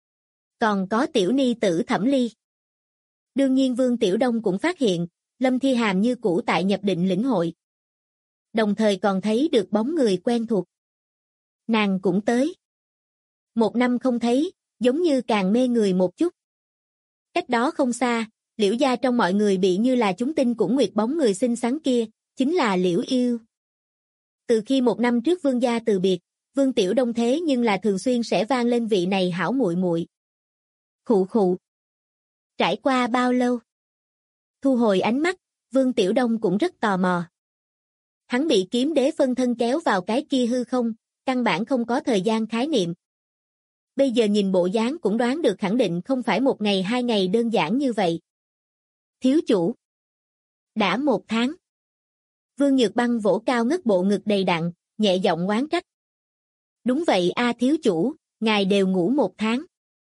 Còn có tiểu ni tử Thẩm Ly. Đương nhiên Vương Tiểu Đông cũng phát hiện, Lâm Thi Hàm như cũ tại nhập định lĩnh hội. Đồng thời còn thấy được bóng người quen thuộc. Nàng cũng tới. 1 năm không thấy, giống như càng mê người một chút. Cách đó không xa, Liễu gia trong mọi người bị như là chúng tinh cũng nguyệt bóng người xinh xắn kia, chính là Liễu Yêu. Từ khi 1 năm trước Vương gia từ biệt, Vương Tiểu Đông thế nhưng là thường xuyên sẽ vang lên vị này hảo muội muội. Khụ khụ. Trải qua bao lâu? Thu hồi ánh mắt, Vương Tiểu Đông cũng rất tò mò. Hắn bị kiếm đế phân thân kéo vào cái kia hư không, căn bản không có thời gian khái niệm. Bây giờ nhìn bộ dáng cũng đoán được khẳng định không phải 1 ngày 2 ngày đơn giản như vậy. Thiếu chủ. Đã 1 tháng. Vương Nhược Băng vỗ cao ngất bộ ngực đầy đặn, nhẹ giọng oán trách. Đúng vậy a thiếu chủ, ngài đều ngủ 1 tháng.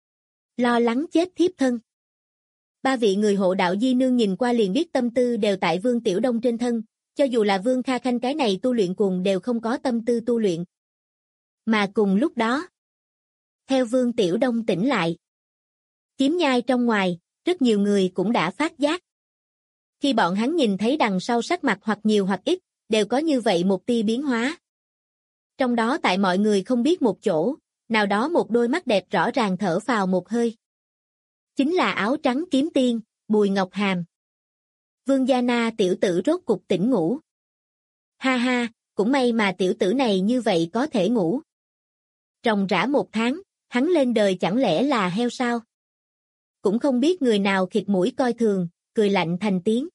Lo lắng chết thiếp thân. 3 vị người hộ đạo di nương nhìn qua liền biết tâm tư đều tại Vương Tiểu Đông trên thân, cho dù là Vương Kha Khanh cái này tu luyện cùng đều không có tâm tư tu luyện. Mà cùng lúc đó, theo Vương Tiểu Đông tỉnh lại, kiếm nhai trong ngoài, rất nhiều người cũng đã phát giác. Khi bọn hắn nhìn thấy đằng sau sắc mặt hoặc nhiều hoặc ít, đều có như vậy một tia biến hóa. Trong đó tại mọi người không biết một chỗ, nào đó một đôi mắt đẹp rõ ràng thở phào một hơi. Chính là áo trắng kiếm tiên, Bùi Ngọc Hàm. Vương Gia Na tiểu tử rốt cục tỉnh ngủ. Ha ha, cũng may mà tiểu tử này như vậy có thể ngủ. Ròng rã 1 tháng, hắn lên đời chẳng lẽ là heo sao? Cũng không biết người nào khịt mũi coi thường, cười lạnh thành tiếng.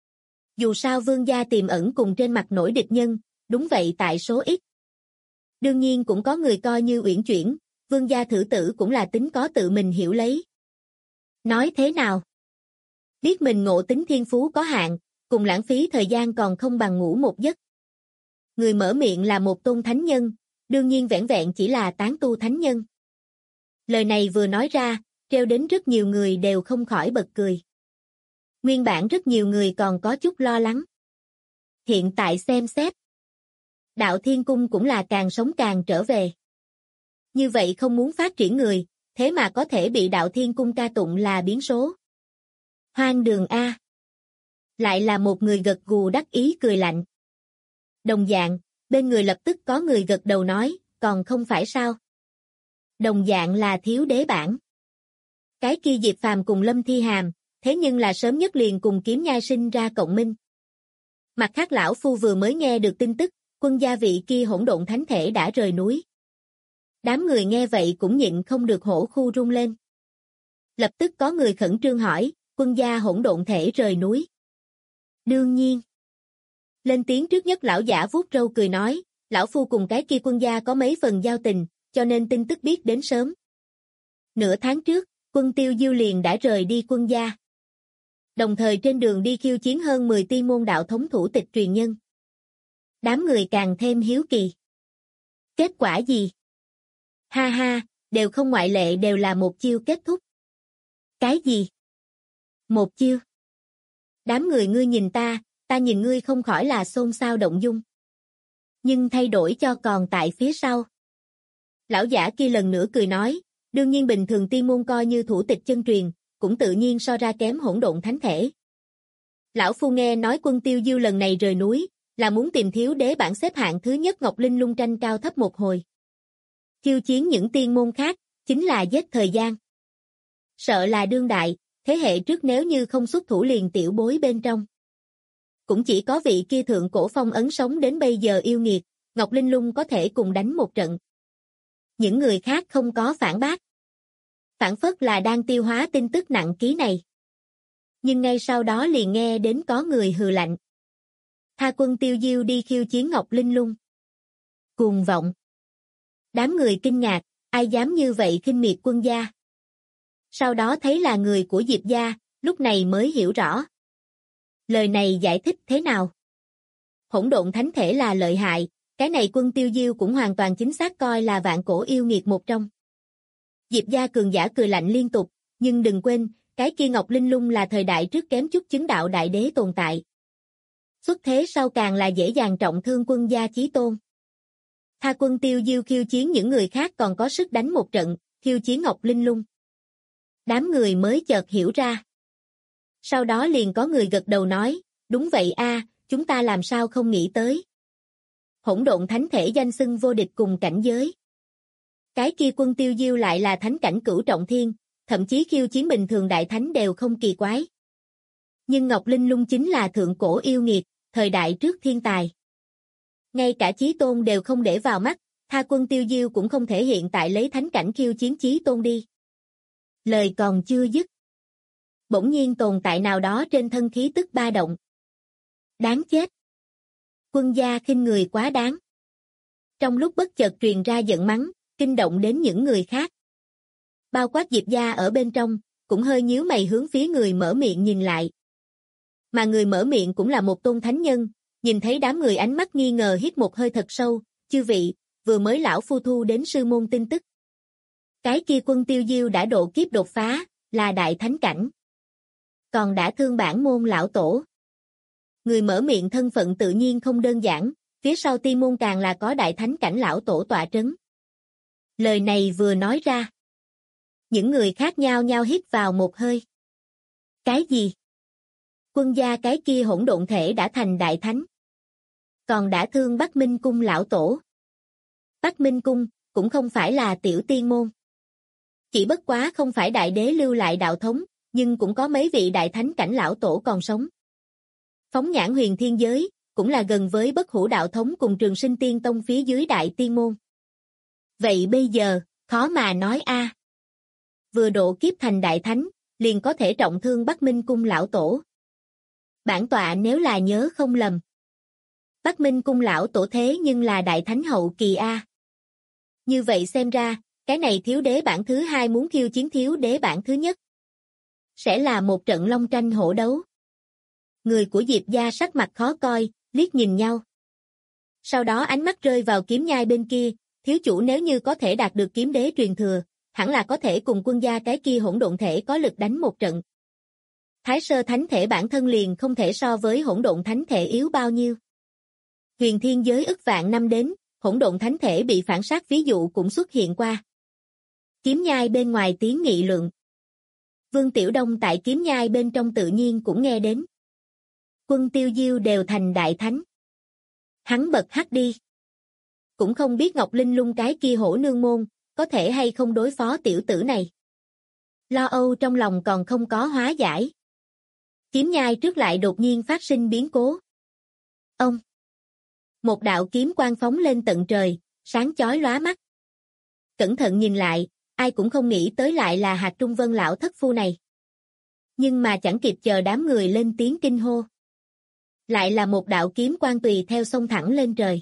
Dù sao Vương gia tiềm ẩn cùng trên mặt nổi địch nhân, đúng vậy tại số ít. Đương nhiên cũng có người coi như uyển chuyển, Vương gia thử tử cũng là tính có tự mình hiểu lấy. Nói thế nào? Biết mình ngộ tính thiên phú có hạn, cùng lãng phí thời gian còn không bằng ngủ một giấc. Người mở miệng là một tôn thánh nhân, đương nhiên vẻn vẹn chỉ là tán tu thánh nhân. Lời này vừa nói ra, treo đến rất nhiều người đều không khỏi bật cười. Nguyên bản rất nhiều người còn có chút lo lắng. Hiện tại xem xét. Đạo Thiên Cung cũng là càng sống càng trở về. Như vậy không muốn phát triển người, thế mà có thể bị Đạo Thiên Cung ca tụng là biến số. Hoang đường A. Lại là một người gật gù đắc ý cười lạnh. Đồng dạng, bên người lập tức có người gật đầu nói, còn không phải sao. Đồng dạng là thiếu đế bản. Cái kia Diệp Phàm cùng Lâm Thi Hàm, thế nhưng là sớm nhất liền cùng kiếm nhai sinh ra cộng minh. Mặt khác lão phu vừa mới nghe được tin tức, quân gia vị kia hỗn độn thánh thể đã rời núi. Đám người nghe vậy cũng nhịn không được hổ khu rung lên. Lập tức có người khẩn trương hỏi, quân gia hỗn độn thể rời núi. Đương nhiên. Lên tiếng trước nhất lão giả vuốt râu cười nói, lão phu cùng cái kia quân gia có mấy phần giao tình, cho nên tin tức biết đến sớm. Nửa tháng trước, Quân Tiêu Diêu liền đã rời đi quân gia. Đồng thời trên đường đi khiêu chiến hơn 10 tiên môn đạo thống thủ tịch truyền nhân. Đám người càng thêm hiếu kỳ. Kết quả gì? Ha ha, đều không ngoại lệ đều là một chiêu kết thúc. Cái gì? Một chiêu? Đám người ngươi nhìn ta nhìn ngươi không khỏi là xôn xao động dung. Nhưng thay đổi cho còn tại phía sau. Lão giả kia lần nữa cười nói, đương nhiên bình thường tiên môn coi như thủ tịch chân truyền, cũng tự nhiên so ra kém hỗn độn thánh thể. Lão phu nghe nói Quân Tiêu Diêu lần này rời núi, là muốn tìm thiếu đế bảng xếp hạng thứ nhất Ngọc Linh Lung tranh cao thấp một hồi. Khiêu chiến những tiên môn khác, chính là giết thời gian. Sợ là đương đại, thế hệ trước nếu như không xuất thủ liền tiểu bối bên trong. Cũng chỉ có vị kia thượng cổ phong ấn sống đến bây giờ yêu nghiệt, Ngọc Linh Lung có thể cùng đánh một trận. Những người khác không có phản bác. Phản phất là đang tiêu hóa tin tức nặng ký này. Nhưng ngay sau đó liền nghe đến có người hừ lạnh. Tha Quân Tiêu Diêu đi khiêu chiến Ngọc Linh Lung. Cuồng vọng. Đám người kinh ngạc, ai dám như vậy khinh miệt Quân gia. Sau đó thấy là người của Diệp gia, lúc này mới hiểu rõ. Lời này giải thích thế nào? Hỗn độn thánh thể là lợi hại, cái này Quân Tiêu Diêu cũng hoàn toàn chính xác coi là vạn cổ yêu nghiệt một trong. Diệp gia cường giả cười lạnh liên tục, nhưng đừng quên, cái kia Ngọc Linh Lung là thời đại trước kém chút chứng đạo đại đế tồn tại. Xuất thế sau càng là dễ dàng trọng thương Quân gia chí tôn. Tha Quân Tiêu Diêu khiêu chiến những người khác còn có sức đánh một trận, khiêu chiến Ngọc Linh Lung. Đám người mới chợt hiểu ra. Sau đó liền có người gật đầu nói, đúng vậy a, chúng ta làm sao không nghĩ tới. Hỗn độn thánh thể danh xưng vô địch cùng cảnh giới. Cái kia Quân Tiêu Diêu lại là thánh cảnh cửu trọng thiên, thậm chí khiêu chiến bình thường đại thánh đều không kỳ quái. Nhưng Ngọc Linh Lung chính là thượng cổ yêu nghiệt, thời đại trước thiên tài. Ngay cả chí tôn đều không để vào mắt, Tha Quân Tiêu Diêu cũng không thể hiện tại lấy thánh cảnh khiêu chiến chí tôn đi. Lời còn chưa dứt. Bỗng nhiên tồn tại nào đó trên thân khí tức ba động. Đáng chết. Quân gia khinh người quá đáng. Trong lúc bất chợt truyền ra giận mắng, kinh động đến những người khác. Bao quát Diệp gia ở bên trong, cũng hơi nhíu mày hướng phía người mở miệng nhìn lại. Mà người mở miệng cũng là một tôn thánh nhân, nhìn thấy đám người ánh mắt nghi ngờ hít một hơi thật sâu, chư vị, vừa mới lão phu thu đến sư môn tin tức. Cái kia Quân Tiêu Diêu đã độ kiếp đột phá, là đại thánh cảnh. Còn đã thương bản môn lão tổ. Người mở miệng thân phận tự nhiên không đơn giản, phía sau tiên môn càng là có đại thánh cảnh lão tổ tọa trấn. Lời này vừa nói ra. Những người khác nhau nhau hít vào một hơi. Cái gì? Quân gia cái kia hỗn độn thể đã thành đại thánh. Còn đã thương Bắc Minh Cung lão tổ. Bắc Minh Cung cũng không phải là tiểu tiên môn. Chỉ bất quá không phải đại đế lưu lại đạo thống, nhưng cũng có mấy vị đại thánh cảnh lão tổ còn sống. Phóng nhãn huyền thiên giới, cũng là gần với Bất Hủ đạo thống cùng Trường Sinh Tiên Tông phía dưới đại tiên môn. Vậy bây giờ, khó mà nói a. Vừa độ kiếp thành đại thánh, liền có thể trọng thương Bắc Minh Cung lão tổ. Bản tọa nếu là nhớ không lầm. Bắc Minh Cung lão tổ thế nhưng là đại thánh hậu kỳ a. Như vậy xem ra, cái này thiếu đế bảng thứ hai muốn khiêu chiến thiếu đế bảng thứ nhất. Sẽ là một trận long tranh hổ đấu. Người của Diệp gia sắc mặt khó coi, liếc nhìn nhau. Sau đó ánh mắt rơi vào kiếm nhai bên kia, thiếu chủ nếu như có thể đạt được kiếm đế truyền thừa, hẳn là có thể cùng Quân gia cái kia hỗn độn thể có lực đánh một trận. Thái sơ thánh thể bản thân liền không thể so với hỗn độn thánh thể yếu bao nhiêu. Huyền thiên giới ức vạn năm đến, hỗn độn thánh thể bị phản sát ví dụ cũng xuất hiện qua. Kiếm nhai bên ngoài tiếng nghị luận. Vương Tiểu Đông tại kiếm nhai bên trong tự nhiên cũng nghe đến. Quân Tiêu Diêu đều thành đại thánh. Hắn bật hắc đi. Cũng không biết Ngọc Linh Lung cái kia hổ nương môn, có thể hay không đối phó tiểu tử này. Lo âu trong lòng còn không có hóa giải. Kiếm nhai trước lại đột nhiên phát sinh biến cố. Ông! Một đạo kiếm quang phóng lên tận trời, sáng chói lóa mắt. Cẩn thận nhìn lại, ai cũng không nghĩ tới lại là Hạc Trung Vân lão thất phu này. Nhưng mà chẳng kịp chờ đám người lên tiếng kinh hô. Lại là một đạo kiếm quang tùy theo xông thẳng lên trời.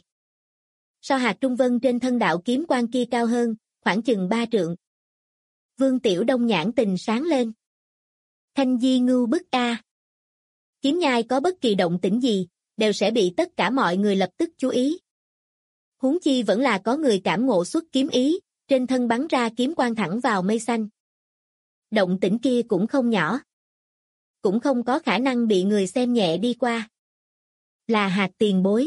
So Hạc Trung Vân trên thân đạo kiếm quang kia cao hơn, khoảng chừng 3 trượng. Vương Tiểu Đông nhãn tình sáng lên. Thanh di ngưu bức a. Kiếm nhai có bất kỳ động tĩnh gì, đều sẽ bị tất cả mọi người lập tức chú ý. Huống chi vẫn là có người cảm ngộ xuất kiếm ý, trên thân bắn ra kiếm quang thẳng vào mây xanh. Động tĩnh kia cũng không nhỏ. Cũng không có khả năng bị người xem nhẹ đi qua. Là Hạc tiền bối.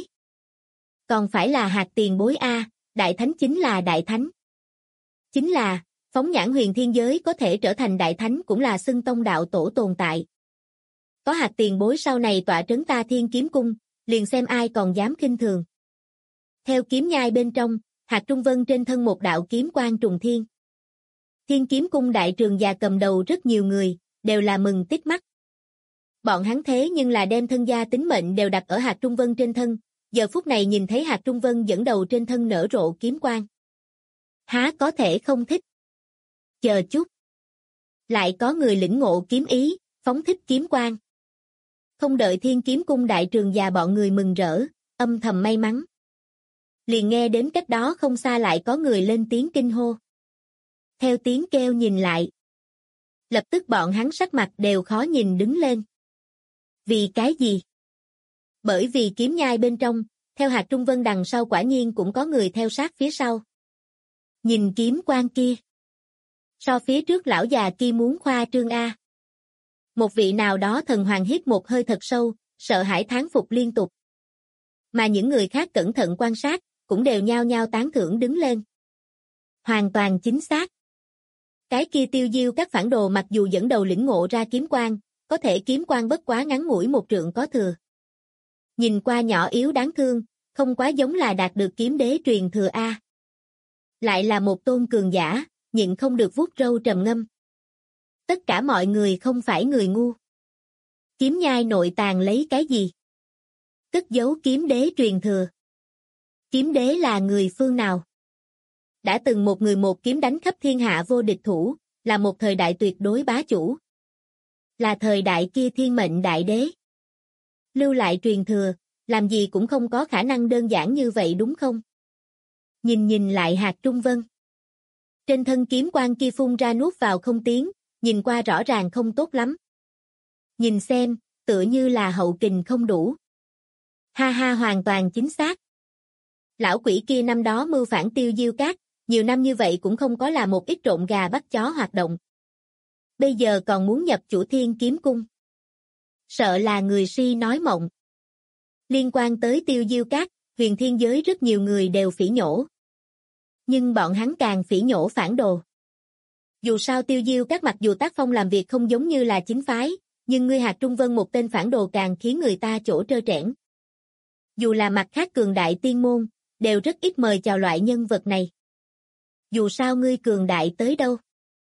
Còn phải là Hạc tiền bối a, đại thánh chính là đại thánh. Chính là, phóng nhãn huyền thiên giới có thể trở thành đại thánh cũng là xưng tông đạo tổ tồn tại. Có Hạc tiền bối sau này tọa trấn ta Thiên Kiếm Cung, liền xem ai còn dám khinh thường. Theo kiếm nhai bên trong, Hạc Trung Vân trên thân một đạo kiếm quang trùng thiên. Thiên Kiếm Cung đại trường già cầm đầu rất nhiều người, đều là mừng tít mắt. Bọn hắn thế nhưng là đem thân gia tính mệnh đều đặt ở Hạc Trung Vân trên thân, giờ phút này nhìn thấy Hạc Trung Vân dẫn đầu trên thân nở rộ kiếm quang. Há có thể không thích. Chờ chút. Lại có người lĩnh ngộ kiếm ý, phóng thích kiếm quang. Không đợi Thiên Kiếm Cung đại trường già bọn người mừng rỡ, âm thầm may mắn. Liền nghe đến cách đó không xa lại có người lên tiếng kinh hô. Theo tiếng kêu nhìn lại. Lập tức bọn hắn sắc mặt đều khó nhìn đứng lên. Vì cái gì? Bởi vì kiếm nhai bên trong, theo Hạc Trung Vân đằng sau quả nhiên cũng có người theo sát phía sau. Nhìn kiếm quang kia. So phía trước lão già kia muốn khoa trương a. Một vị nào đó thần hoàng hít một hơi thật sâu, sợ hãi thán phục liên tục. Mà những người khác cẩn thận quan sát, cũng đều nhao nhao tán thưởng đứng lên. Hoàn toàn chính xác. Cái kia Tiêu Diêu các phản đồ mặc dù dẫn đầu lĩnh ngộ ra kiếm quang, có thể kiếm quang bất quá ngắn ngủi một trượng có thừa. Nhìn qua nhỏ yếu đáng thương, không quá giống là đạt được kiếm đế truyền thừa a. Lại là một tôn cường giả, nhịn không được vuốt râu trầm ngâm. Tất cả mọi người không phải người ngu. Kiếm nhai nội tàng lấy cái gì? Cất giấu kiếm đế truyền thừa. Kiếm đế là người phương nào? Đã từng một người một kiếm đánh khắp thiên hạ vô địch thủ, là một thời đại tuyệt đối bá chủ. Là thời đại kia thiên mệnh đại đế. Lưu lại truyền thừa, làm gì cũng không có khả năng đơn giản như vậy đúng không? Nhìn lại Hạc Trung Vân. Trên thân kiếm quang kia phun ra nuốt vào không tiếng, nhìn qua rõ ràng không tốt lắm. Nhìn xem, tựa như là hậu kình không đủ. Ha ha, hoàn toàn chính xác. Lão quỷ kia năm đó mưu phản Tiêu Diêu Các, nhiều năm như vậy cũng không có là một ít trộn gà bắt chó hoạt động. Bây giờ còn muốn nhập chủ Thiên Kiếm Cung. Sợ là người si nói mộng. Liên quan tới Tiêu Diêu Các, huyền thiên giới rất nhiều người đều phỉ nhổ. Nhưng bọn hắn càng phỉ nhổ phản đồ. Dù sao Tiêu Diêu Các mặc dù tác phong làm việc không giống như là chính phái, nhưng ngươi Hạc Trung Vân một tên phản đồ càng khiến người ta chỗ trơ trẽn. Dù là mặt khác cường đại tiên môn, đều rất ít mời chào loại nhân vật này. Dù sao ngươi cường đại tới đâu.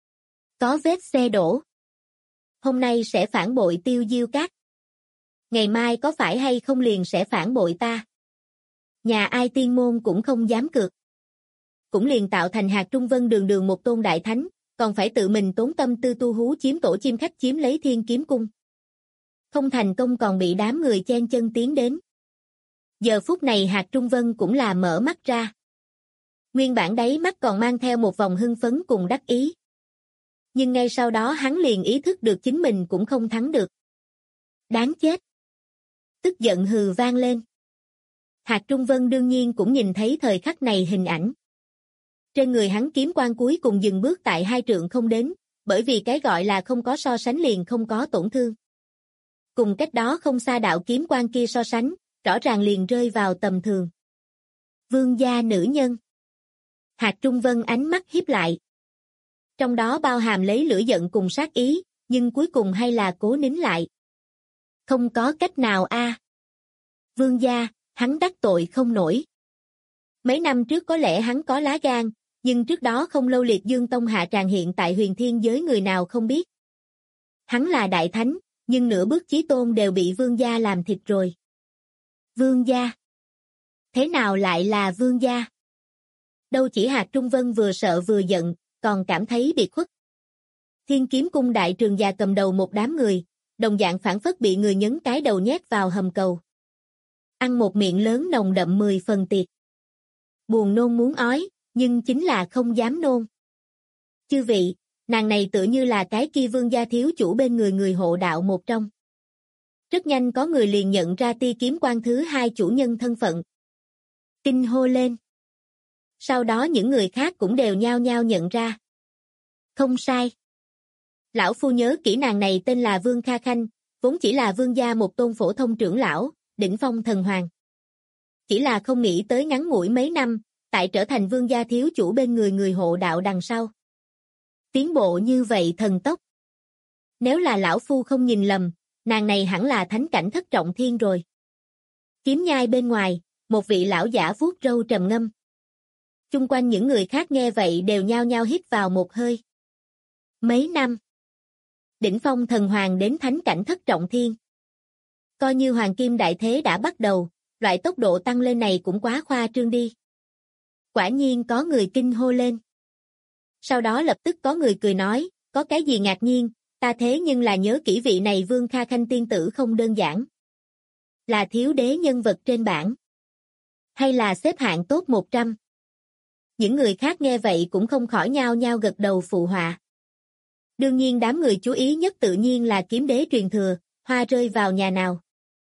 Có vết xe đổ. Hôm nay sẽ phản bội Tiêu Diêu Các. Ngày mai có phải hay không liền sẽ phản bội ta. Nhà ai tiên môn cũng không dám cược. Cũng liền tạo thành Hạc Trung Vân đường đường một tôn đại thánh, còn phải tự mình tốn tâm tư tu hú chiếm tổ chim khách chiếm lấy Thiên Kiếm Cung. Không thành công còn bị đám người chen chân tiến đến. Giờ phút này Hạc Trung Vân cũng là mở mắt ra. Nguyên bản đáy mắt còn mang theo một vòng hưng phấn cùng đắc ý. Nhưng ngay sau đó hắn liền ý thức được chính mình cũng không thắng được. Đáng chết. Tức giận hừ vang lên. Hạc Trung Vân đương nhiên cũng nhìn thấy thời khắc này hình ảnh. Trên người hắn kiếm quang cuối cùng dừng bước tại 2 trượng không đến, bởi vì cái gọi là không có so sánh liền không có tổn thương. Cùng cách đó không xa đạo kiếm quang kia so sánh, rõ ràng liền rơi vào tầm thường. Vương gia nữ nhân. Hạc Trung Vân ánh mắt híp lại. Trong đó bao hàm lấy lửa giận cùng sát ý, nhưng cuối cùng hay là cố nín lại. Không có cách nào a. Vương gia, hắn đắc tội không nổi. Mấy năm trước có lẽ hắn có lá gan, nhưng trước đó không lâu Liệt Dương Tông hạ tràng hiện tại huyền thiên giới người nào không biết. Hắn là đại thánh, nhưng nửa bước chí tôn đều bị vương gia làm thịt rồi. Vương gia? Thế nào lại là vương gia? Đâu chỉ Hạc Trung Vân vừa sợ vừa giận, còn cảm thấy biệt khuất. Thiên Kiếm Cung đại trường già cầm đầu một đám người, đồng dạng phản phất bị người nhấn cái đầu nhét vào hầm cầu. Ăn một miệng lớn nồng đậm 10 phần tiệt. Buồn nôn muốn ói, nhưng chính là không dám nôn. Chư vị, nàng này tựa như là cái kia vương gia thiếu chủ bên người người hộ đạo một trong. Rất nhanh có người liền nhận ra Ti kiếm quan thứ hai chủ nhân thân phận. Kinh hô lên. Sau đó những người khác cũng đều nhao nhao nhận ra. Không sai. Lão phu nhớ kỹ nàng này tên là Vương Kha Khanh, vốn chỉ là vương gia một tôn phổ thông trưởng lão, đỉnh phong thần hoàng. Chỉ là không nghĩ tới ngắn ngủi mấy năm, tại trở thành vương gia thiếu chủ bên người người hộ đạo đằng sau. Tiến bộ như vậy thần tốc. Nếu là lão phu không nhìn lầm, nàng này hẳn là thánh cảnh thất trọng thiên rồi. Kiếm nhai bên ngoài, một vị lão giả vuốt râu trầm ngâm. Chung quanh những người khác nghe vậy đều nhao nhao hít vào một hơi. Mấy năm. Đỉnh phong thần hoàng đến thánh cảnh thất trọng thiên. Coi như hoàng kim đại thế đã bắt đầu, loại tốc độ tăng lên này cũng quá khoa trương đi. Quả nhiên có người kinh hô lên. Sau đó lập tức có người cười nói, có cái gì ngạc nhiên, ta thế nhưng là nhớ kỹ vị này Vương Kha Khanh tiên tử không đơn giản. Là thiếu đế nhân vật trên bảng. Hay là xếp hạng top 100. Những người khác nghe vậy cũng không khỏi nhao nhao gật đầu phụ họa. Đương nhiên đám người chú ý nhất tự nhiên là kiếm đế truyền thừa, hoa rơi vào nhà nào.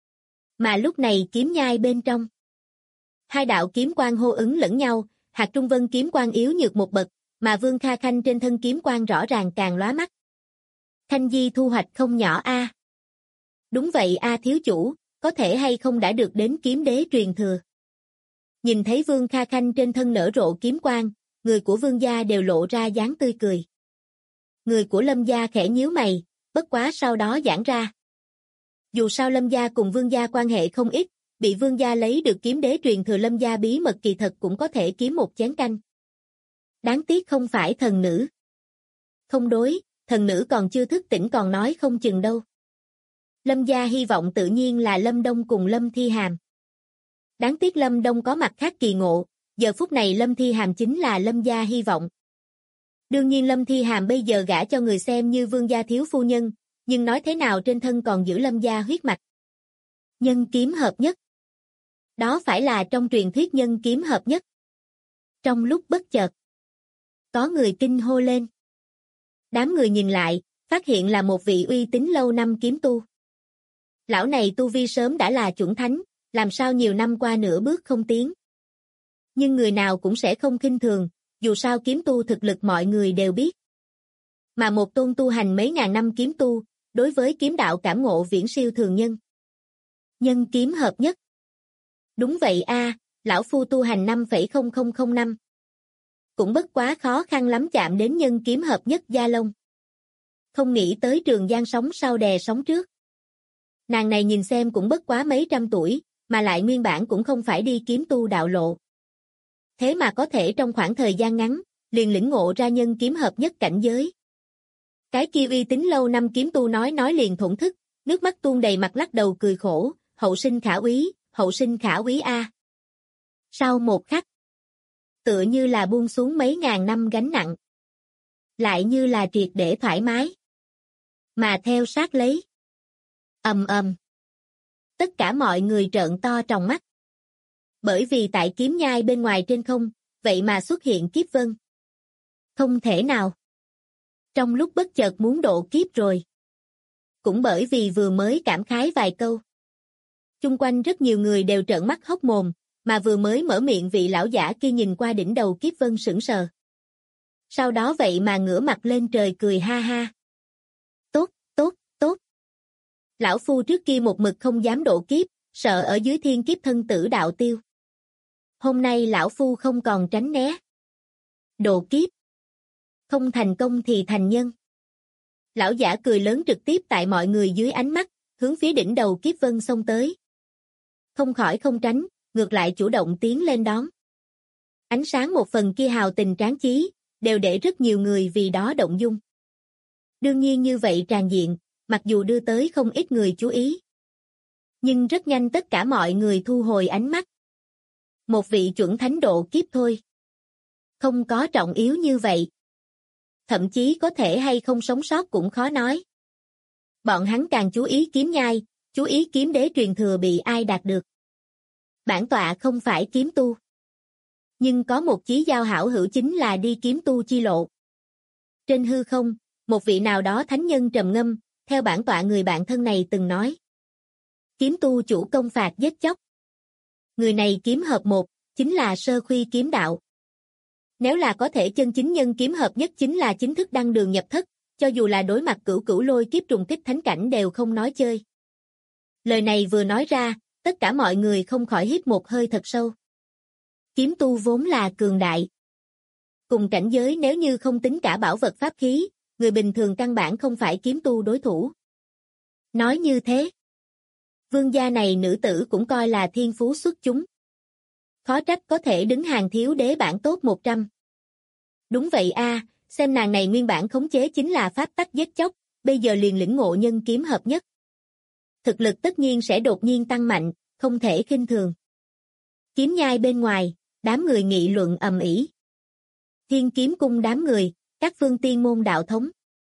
Mà lúc này kiếm nhai bên trong. Hai đạo kiếm quang hô ứng lẫn nhau, Hạt Trung Vân kiếm quang yếu nhược một bậc, mà Vương Kha Khanh trên thân kiếm quang rõ ràng càng lóa mắt. Khanh Di thu hoạch không nhỏ a. Đúng vậy a thiếu chủ, có thể hay không đã được đến kiếm đế truyền thừa. Nhìn thấy Vương Kha Khanh trên thân nở rộ kiếm quang, người của Vương gia đều lộ ra dáng tươi cười. Người của Lâm gia khẽ nhíu mày, bất quá sau đó giãn ra. Dù sao Lâm gia cùng Vương gia quan hệ không ít, bị Vương gia lấy được kiếm đế truyền thừa Lâm gia bí mật kỳ thật cũng có thể kiếm một chén canh. Đáng tiếc không phải thần nữ. Không đối, thần nữ còn chưa thức tỉnh còn nói không chừng đâu. Lâm gia hy vọng tự nhiên là Lâm Đông cùng Lâm Thi Hàm. Đáng tiếc Lâm Đông có mặt khác kỳ ngộ, giờ phút này Lâm Thi Hàm chính là Lâm gia hy vọng. Đương nhiên Lâm Thi Hàm bây giờ gả cho người xem như vương gia thiếu phu nhân, nhưng nói thế nào trên thân còn giữ Lâm gia huyết mạch. Nhân kiếm hợp nhất. Đó phải là trong truyền thuyết nhân kiếm hợp nhất. Trong lúc bất chợt, có người kinh hô lên. Đám người nhìn lại, phát hiện là một vị uy tín lâu năm kiếm tu. Lão này tu vi sớm đã là chuẩn thánh, làm sao nhiều năm qua nửa bước không tiến. Nhưng người nào cũng sẽ không khinh thường, dù sao kiếm tu thực lực mọi người đều biết. Mà một tôn tu hành mấy ngàn năm kiếm tu, đối với kiếm đạo cảm ngộ viễn siêu thường nhân. Nhân kiếm hợp nhất. Đúng vậy a, lão phu tu hành 5,0005. Cũng bất quá khó khăn lắm chạm đến nhân kiếm hợp nhất gia long. Không nghĩ tới Trường Giang sóng sau đè sóng trước. Nàng này nhìn xem cũng bất quá mấy trăm tuổi, mà lại nguyên bản cũng không phải đi kiếm tu đạo lộ. Thế mà có thể trong khoảng thời gian ngắn, liền lĩnh ngộ ra nhân kiếm hợp nhất cảnh giới. Cái kia uy tín lâu năm kiếm tu nói liền thổn thức, nước mắt tuôn đầy mặt lắc đầu cười khổ, hậu sinh khả úy a. Sau một khắc, tựa như là buông xuống mấy ngàn năm gánh nặng. Lại như là triệt để thoải mái. Mà theo sát lấy. Ầm ầm. Tất cả mọi người trợn to tròng mắt. Bởi vì tại kiếm nhai bên ngoài trên không, vậy mà xuất hiện kiếp vân. Không thể nào. Trong lúc bất chợt muốn độ kiếp rồi. Cũng bởi vì vừa mới cảm khái vài câu. Chung quanh rất nhiều người đều trợn mắt hốc mồm, mà vừa mới mở miệng vị lão giả kia nhìn qua đỉnh đầu kiếp vân sững sờ. Sau đó vậy mà ngửa mặt lên trời cười ha ha. Tốt, tốt, tốt. Lão phu trước kia một mực không dám độ kiếp, sợ ở dưới thiên kiếp thân tử đạo tiêu. Hôm nay lão phu không còn tránh né. Độ kiếp. Không thành công thì thành nhân. Lão giả cười lớn trực tiếp tại mọi người dưới ánh mắt, hướng phía đỉnh đầu kiếp vân xông tới. Không khỏi không tránh, ngược lại chủ động tiến lên đón. Ánh sáng một phần kia hào tình tráng chí, đều để rất nhiều người vì đó động dung. Đương nhiên như vậy tràn diện, mặc dù đưa tới không ít người chú ý. Nhưng rất nhanh tất cả mọi người thu hồi ánh mắt. Một vị chuẩn thánh độ kiếp thôi. Không có trọng yếu như vậy. Thậm chí có thể hay không sống sót cũng khó nói. Bọn hắn càng chú ý kiếm nhai, chú ý kiếm đế truyền thừa bị ai đạt được. Bản tọa không phải kiếm tu. Nhưng có một chí giao hảo hữu chính là đi kiếm tu chi lộ. Trên hư không, một vị nào đó thánh nhân trầm ngâm, theo bản tọa người bạn thân này từng nói. Kiếm tu chủ công phạt giết chóc. Người này kiếm hợp một, chính là sơ khuy kiếm đạo. Nếu là có thể chân chính nhân kiếm hợp nhất chính là chính thức đăng đường nhập thất, cho dù là đối mặt cửu cửu lôi kiếp trùng kích thánh cảnh đều không nói chơi. Lời này vừa nói ra, tất cả mọi người không khỏi hít một hơi thật sâu. Kiếm tu vốn là cường đại. Cùng cảnh giới nếu như không tính cả bảo vật pháp khí, người bình thường căn bản không phải kiếm tu đối thủ. Nói như thế, vương gia này nữ tử cũng coi là thiên phú xuất chúng. Khó trách có thể đứng hàng thiếu đế bảng top 100. Đúng vậy a, xem nàng này nguyên bản khống chế chính là pháp tắc giết chóc, bây giờ liền lĩnh ngộ nhân kiếm hợp nhất. Thực lực tất nhiên sẽ đột nhiên tăng mạnh, không thể khinh thường. Kiếm nhai bên ngoài, đám người nghị luận ầm ĩ. Thiên kiếm cung đám người, các phương tiên môn đạo thống.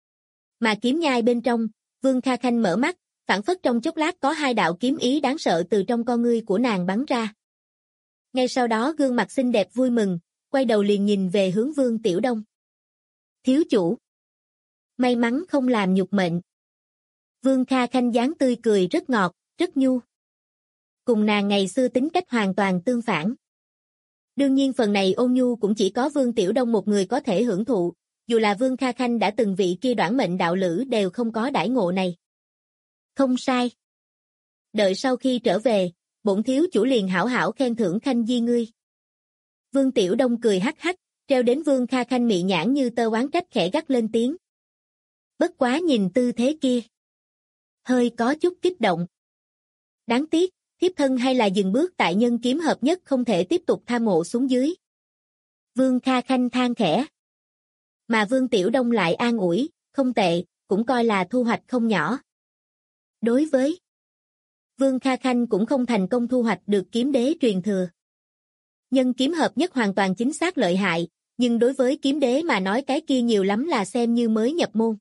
Mà kiếm nhai bên trong, Vương Kha Khanh mở mắt, phảng phất trong chốc lát có hai đạo kiếm ý đáng sợ từ trong con ngươi của nàng bắn ra. Ngay sau đó gương mặt xinh đẹp vui mừng, quay đầu liền nhìn về hướng Vương Tiểu Đông. Thiếu chủ. May mắn không làm nhục mệnh. Vương Kha Khanh dáng tươi cười rất ngọt, rất nhu. Cùng nàng ngày xưa tính cách hoàn toàn tương phản. Đương nhiên phần này ôn nhu cũng chỉ có Vương Tiểu Đông một người có thể hưởng thụ, dù là Vương Kha Khanh đã từng vị kia đoản mệnh đạo lữ đều không có đãi ngộ này. Không sai. Đợi sau khi trở về, bổn thiếu chủ liền hảo hảo khen thưởng Khanh di ngươi. Vương Tiểu Đông cười hắc hắc, treo đến Vương Kha Khanh mị nhãn như tơ oán trách khẽ gắt lên tiếng. Bất quá nhìn tư thế kia. Hơi có chút kích động. Đáng tiếc, thiếp thân hay là dừng bước tại nhân kiếm hợp nhất không thể tiếp tục tham ngộ xuống dưới. Vương Kha Khanh than khẽ. Mà Vương Tiểu Đông lại an ủi, không tệ, cũng coi là thu hoạch không nhỏ. Đối với Vương Kha Khanh cũng không thành công thu hoạch được kiếm đế truyền thừa. Nhân kiếm hợp nhất hoàn toàn chính xác lợi hại, nhưng đối với kiếm đế mà nói cái kia nhiều lắm là xem như mới nhập môn.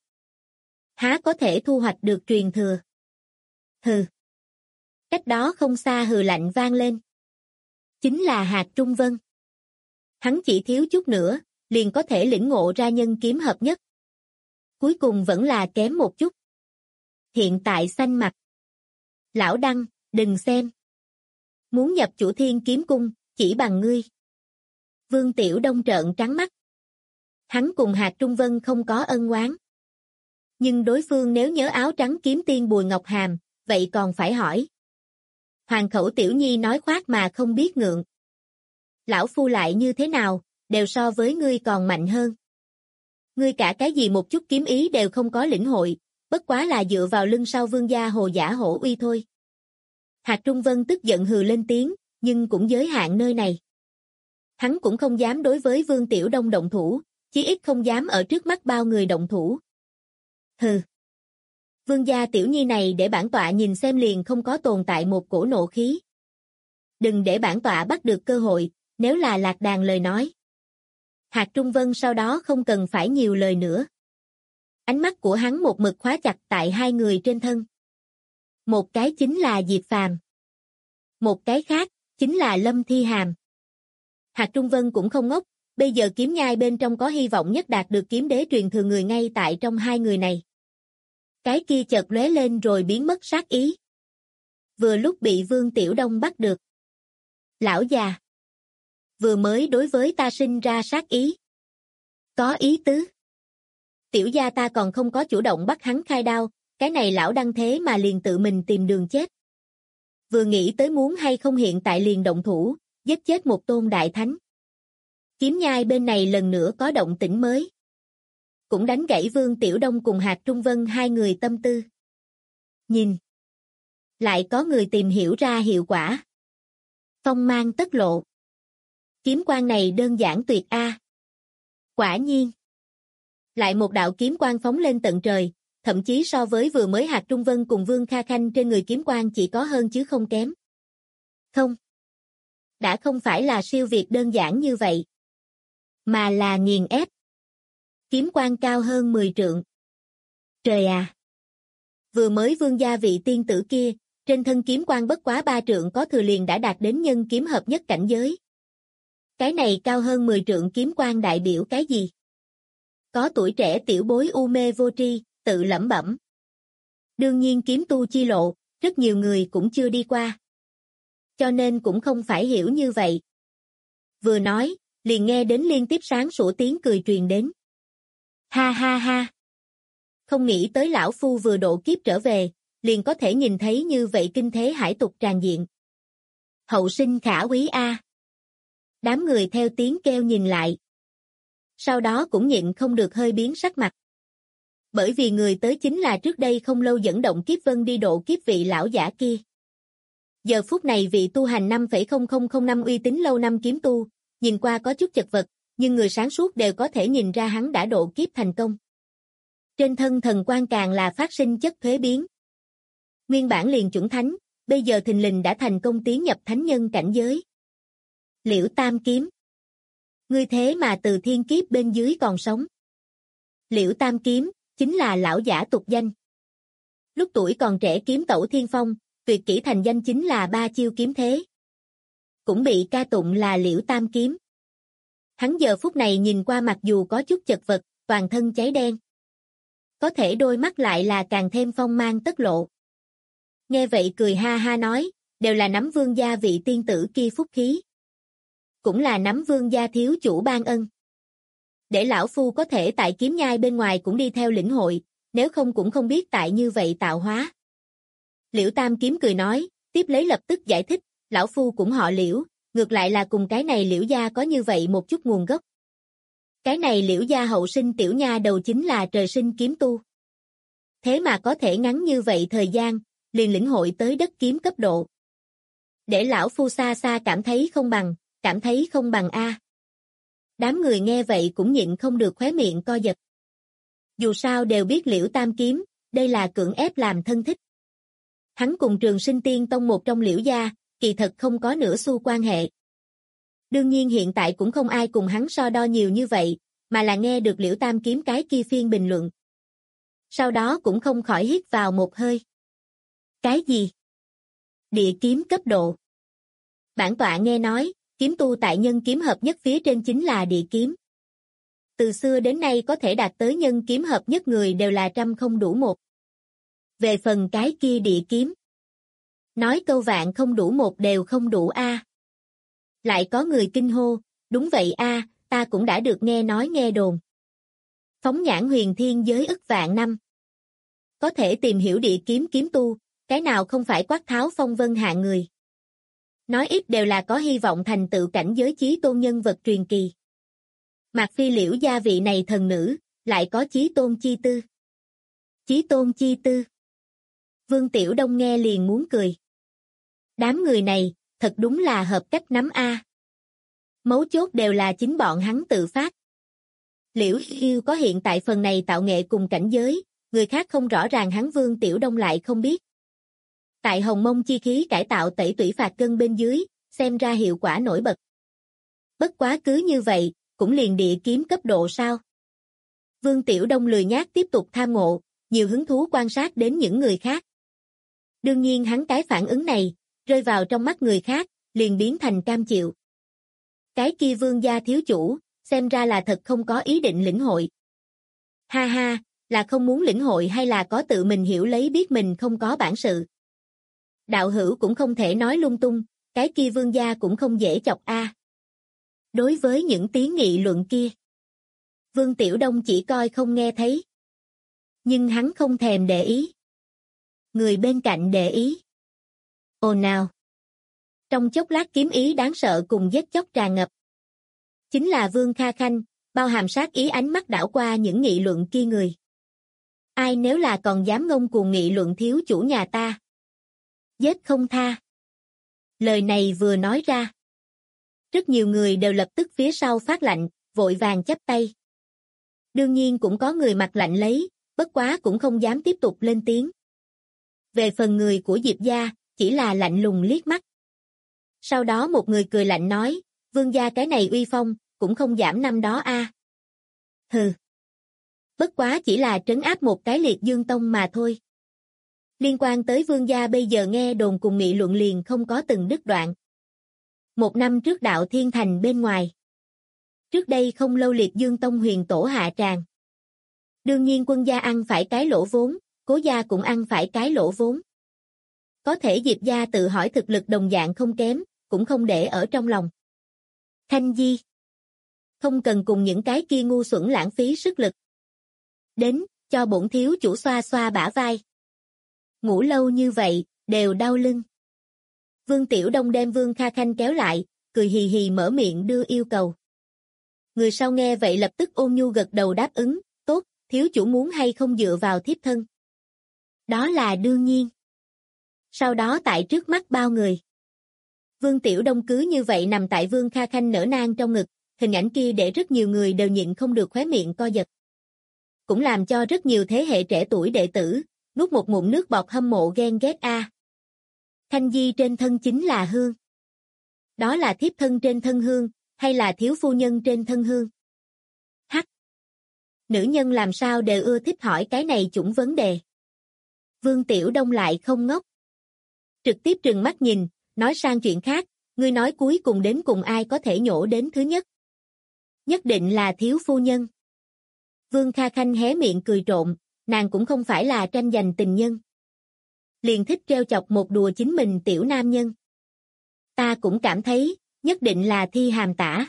Há có thể thu hoạch được truyền thừa? Hừ. Cách đó không xa hừ lạnh vang lên. Chính là Hạc Trung Vân. Hắn chỉ thiếu chút nữa, liền có thể lĩnh ngộ ra nhân kiếm hợp nhất. Cuối cùng vẫn là kém một chút. Hiện tại xanh mặt. Lão Đăng, đừng xem. Muốn nhập chủ Thiên Kiếm Cung, chỉ bằng ngươi. Vương Tiểu Đông trợn trắng mắt. Hắn cùng Hạc Trung Vân không có ân oán. Nhưng đối phương nếu nhớ áo trắng kiếm tiên Bùi Ngọc Hàm, vậy còn phải hỏi. Hoàng khẩu Tiểu Nhi nói khoác mà không biết ngượng. Lão phu lại như thế nào, đều so với ngươi còn mạnh hơn. Ngươi cả cái gì một chút kiếm ý đều không có lĩnh hội, bất quá là dựa vào lưng sau vương gia hồ giả hổ uy thôi. Hạc Trung Vân tức giận hừ lên tiếng, nhưng cũng giới hạn nơi này. Hắn cũng không dám đối với Vương Tiểu Đông động thủ, chí ít không dám ở trước mắt bao người động thủ. Hừ. Vương gia Tiểu Nhi này để bản tọa nhìn xem liền không có tồn tại một cổ nộ khí. Đừng để bản tọa bắt được cơ hội, nếu là lạc đàn lời nói. Hạc Trung Vân sau đó không cần phải nhiều lời nữa. Ánh mắt của hắn một mực khóa chặt tại hai người trên thân. Một cái chính là Diệp Phàm. Một cái khác, chính là Lâm Thi Hàm. Hạc Trung Vân cũng không ngốc, bây giờ kiếm nhai bên trong có hy vọng nhất đạt được kiếm đế truyền thừa người ngay tại trong hai người này. Cái kia chợt lóe lên rồi biến mất sát ý. Vừa lúc bị Vương Tiểu Đông bắt được. Lão già. Vừa mới đối với ta sinh ra sát ý. Có ý tứ. Tiểu gia ta còn không có chủ động bắt hắn khai đao, cái này lão Đăng thế mà liền tự mình tìm đường chết. Vừa nghĩ tới muốn hay không hiện tại liền động thủ, giết chết một tôn đại thánh. Kiếm nhai bên này lần nữa có động tĩnh mới. Cũng đánh gãy Vương Tiểu Đông cùng Hạc Trung Vân hai người tâm tư. Nhìn. Lại có người tìm hiểu ra hiệu quả. Phong mang tất lộ. Kiếm quang này đơn giản tuyệt a. Quả nhiên. Lại một đạo kiếm quang phóng lên tận trời, thậm chí so với vừa mới Hạc Trung Vân cùng Vương Kha Khanh trên người kiếm quang chỉ có hơn chứ không kém. Không. Đã không phải là siêu việt đơn giản như vậy. Mà là nghiền ép. Kiếm quang cao hơn 10 trượng. Trời à! Vừa mới vương gia vị tiên tử kia, trên thân kiếm quang bất quá 3 trượng có thừa liền đã đạt đến nhân kiếm hợp nhất cảnh giới. Cái này cao hơn 10 trượng kiếm quang đại biểu cái gì? Có tuổi trẻ tiểu bối u mê vô tri, tự lẩm bẩm. Đương nhiên kiếm tu chi lộ, Rất nhiều người cũng chưa đi qua. Cho nên cũng không phải hiểu như vậy. Vừa nói, liền nghe đến liên tiếp sáng sủa tiếng cười truyền đến. Ha ha ha. Không nghĩ tới lão phu vừa độ kiếp trở về, liền có thể nhìn thấy như vậy kinh thế hải tục tràn diện. Hậu sinh khả quý a. Đám người theo tiếng kêu nhìn lại. Sau đó cũng nhịn không được hơi biến sắc mặt. Bởi vì người tới chính là trước đây không lâu dẫn động kiếp vân đi độ kiếp vị lão giả kia. Giờ phút này vị tu hành 5,0005 uy tín lâu năm kiếm tu, nhìn qua có chút chật vật, nhưng người sáng suốt đều có thể nhìn ra hắn đã độ kiếp thành công. Trên thân thần quang càng là phát sinh chất thuế biến. Nguyên bản liền chuẩn thánh, bây giờ thình lình đã thành công tiến nhập thánh nhân cảnh giới. Liễu Tam Kiếm. Ngươi thế mà từ thiên kiếp bên dưới còn sống. Liễu Tam Kiếm, chính là lão giả tục danh. Lúc tuổi còn trẻ kiếm tẩu thiên phong, tuyệt kỹ thành danh chính là ba chiêu kiếm thế. Cũng bị ca tụng là Liễu Tam Kiếm. Hắn giờ phút này nhìn qua mặc dù có chút chật vật, toàn thân cháy đen. Có thể đôi mắt lại là càng thêm phong mang tất lộ. Nghe vậy cười ha ha nói, đều là nắm vương gia vị tiên tử kia phúc khí. Cũng là nắm vương gia thiếu chủ ban ân. Để lão phu có thể tại kiếm nhai bên ngoài cũng đi theo lĩnh hội, nếu không cũng không biết tại như vậy tạo hóa. Liễu Tam Kiếm cười nói, tiếp lấy lập tức giải thích, lão phu cũng họ Liễu, ngược lại là cùng cái này Liễu gia có như vậy một chút nguồn gốc. Cái này Liễu gia hậu sinh tiểu nha đầu chính là trời sinh kiếm tu. Thế mà có thể ngắn như vậy thời gian, liền lĩnh hội tới đất kiếm cấp độ. Để lão phu xa xa cảm thấy không bằng a. Đám người nghe vậy cũng nhịn không được khóe miệng co giật. Dù sao đều biết Liễu Tam Kiếm, đây là cưỡng ép làm thân thích. Hắn cùng Trường Sinh Tiên Tông một trong Liễu gia, kỳ thật không có nửa xu quan hệ. Đương nhiên hiện tại cũng không ai cùng hắn so đo nhiều như vậy, mà là nghe được Liễu Tam Kiếm cái kia phiên bình luận. Sau đó cũng không khỏi hít vào một hơi. Cái gì? Địa kiếm cấp độ. Bản tọa nghe nói, kiếm tu tại nhân kiếm hợp nhất phía trên chính là địa kiếm. Từ xưa đến nay có thể đạt tới nhân kiếm hợp nhất người đều là trăm không đủ một. Về phần cái kia địa kiếm. Nói câu vạn không đủ một đều không đủ a. Lại có người kinh hô, đúng vậy a, ta cũng đã được nghe nói nghe đồn. Phóng nhãn huyền thiên giới ức vạn năm. Có thể tìm hiểu địa kiếm kiếm tu, cái nào không phải quát tháo phong vân hạng người. Nói ít đều là có hy vọng thành tựu cảnh giới chí tôn nhân vật truyền kỳ. Mạc Phi Liễu gia vị này thần nữ, lại có chí tôn chi tư. Chí tôn chi tư. Vương Tiểu Đông nghe liền muốn cười. Đám người này, thật đúng là hợp cách nắm a. Mấu chốt đều là chính bọn hắn tự phát. Liễu Hiêu có hiện tại phần này tạo nghệ cùng cảnh giới, người khác không rõ ràng hắn Vương Tiểu Đông lại không biết. Tại Hồng Mông chi khí cải tạo tẩy tủy phạt cân bên dưới, xem ra hiệu quả nổi bật. Bất quá cứ như vậy, cũng liền địa kiếm cấp độ sao. Vương Tiểu Đông lười nhác tiếp tục tham ngộ, nhiều hứng thú quan sát đến những người khác. Đương nhiên hắn cái phản ứng này, rơi vào trong mắt người khác, liền biến thành cam chịu. Cái kia Vương gia thiếu chủ, xem ra là thật không có ý định lĩnh hội. Ha ha, là không muốn lĩnh hội hay là có tự mình hiểu lấy biết mình không có bản sự. Đạo hữu cũng không thể nói lung tung, cái kia Vương gia cũng không dễ chọc a. Đối với những tiếng nghị luận kia, Vương Tiểu Đông chỉ coi không nghe thấy. Nhưng hắn không thèm để ý. Người bên cạnh để ý. Ồn ào. Trong chốc lát kiếm ý đáng sợ cùng giết chóc tràn ngập. Chính là Vương Kha Khanh, bao hàm sát ý ánh mắt đảo qua những nghị luận kia người. Ai nếu là còn dám ngông cuồng nghị luận thiếu chủ nhà ta? Giết không tha. Lời này vừa nói ra. Rất nhiều người đều lập tức phía sau phát lạnh, vội vàng chắp tay. Đương nhiên cũng có người mặt lạnh lấy, bất quá cũng không dám tiếp tục lên tiếng. Về phần người của Diệp gia, chỉ là lạnh lùng liếc mắt. Sau đó một người cười lạnh nói, Vương gia cái này uy phong, cũng không giảm năm đó a. Hừ. Bất quá chỉ là trấn áp một cái Liệt Dương Tông mà thôi. Liên quan tới Vương gia bây giờ nghe đồn cùng nghị luận liền không có từng đứt đoạn. Một năm trước Đạo Thiên Thành bên ngoài. Trước đây không lâu Liệt Dương Tông huyền tổ hạ tràng. Đương nhiên Quân gia ăn phải cái lỗ vốn, Cố gia cũng ăn phải cái lỗ vốn. Có thể Diệp gia tự hỏi thực lực đồng dạng không kém, cũng không để ở trong lòng. Khanh Di, không cần cùng những cái kia ngu xuẩn lãng phí sức lực. Đến, cho bổn thiếu chủ xoa xoa bả vai. Ngủ lâu như vậy, đều đau lưng. Vương Tiểu Đông đem Vương Kha Khanh kéo lại, cười hì hì mở miệng đưa yêu cầu. Người sau nghe vậy lập tức ôn nhu gật đầu đáp ứng, tốt, thiếu chủ muốn hay không dựa vào thiếp thân. Đó là đương nhiên. Sau đó tại trước mắt bao người. Vương Tiểu Đông cứ như vậy nằm tại Vương Kha Khanh nở nang trong ngực, hình ảnh kia để rất nhiều người đều nhịn không được khóe miệng co giật. Cũng làm cho rất nhiều thế hệ trẻ tuổi đệ tử, nuốt một ngụm nước bọt hâm mộ ghen ghét a. Khanh Di trên thân chính là hương. Đó là thiếp thân trên thân hương, hay là thiếu phu nhân trên thân hương? Hắc. Nữ nhân làm sao đều ưa thích hỏi cái này chủng vấn đề. Vương Tiểu Đông lại không ngốc. Trực tiếp trừng mắt nhìn, nói sang chuyện khác, ngươi nói cuối cùng đến cùng ai có thể nhổ đến thứ nhất? Nhất định là thiếu phu nhân. Vương Kha Khanh hé miệng cười trộm, nàng cũng không phải là tranh giành tình nhân. Liền thích trêu chọc một đùa chính mình tiểu nam nhân. Ta cũng cảm thấy, nhất định là Thi Hàm tả.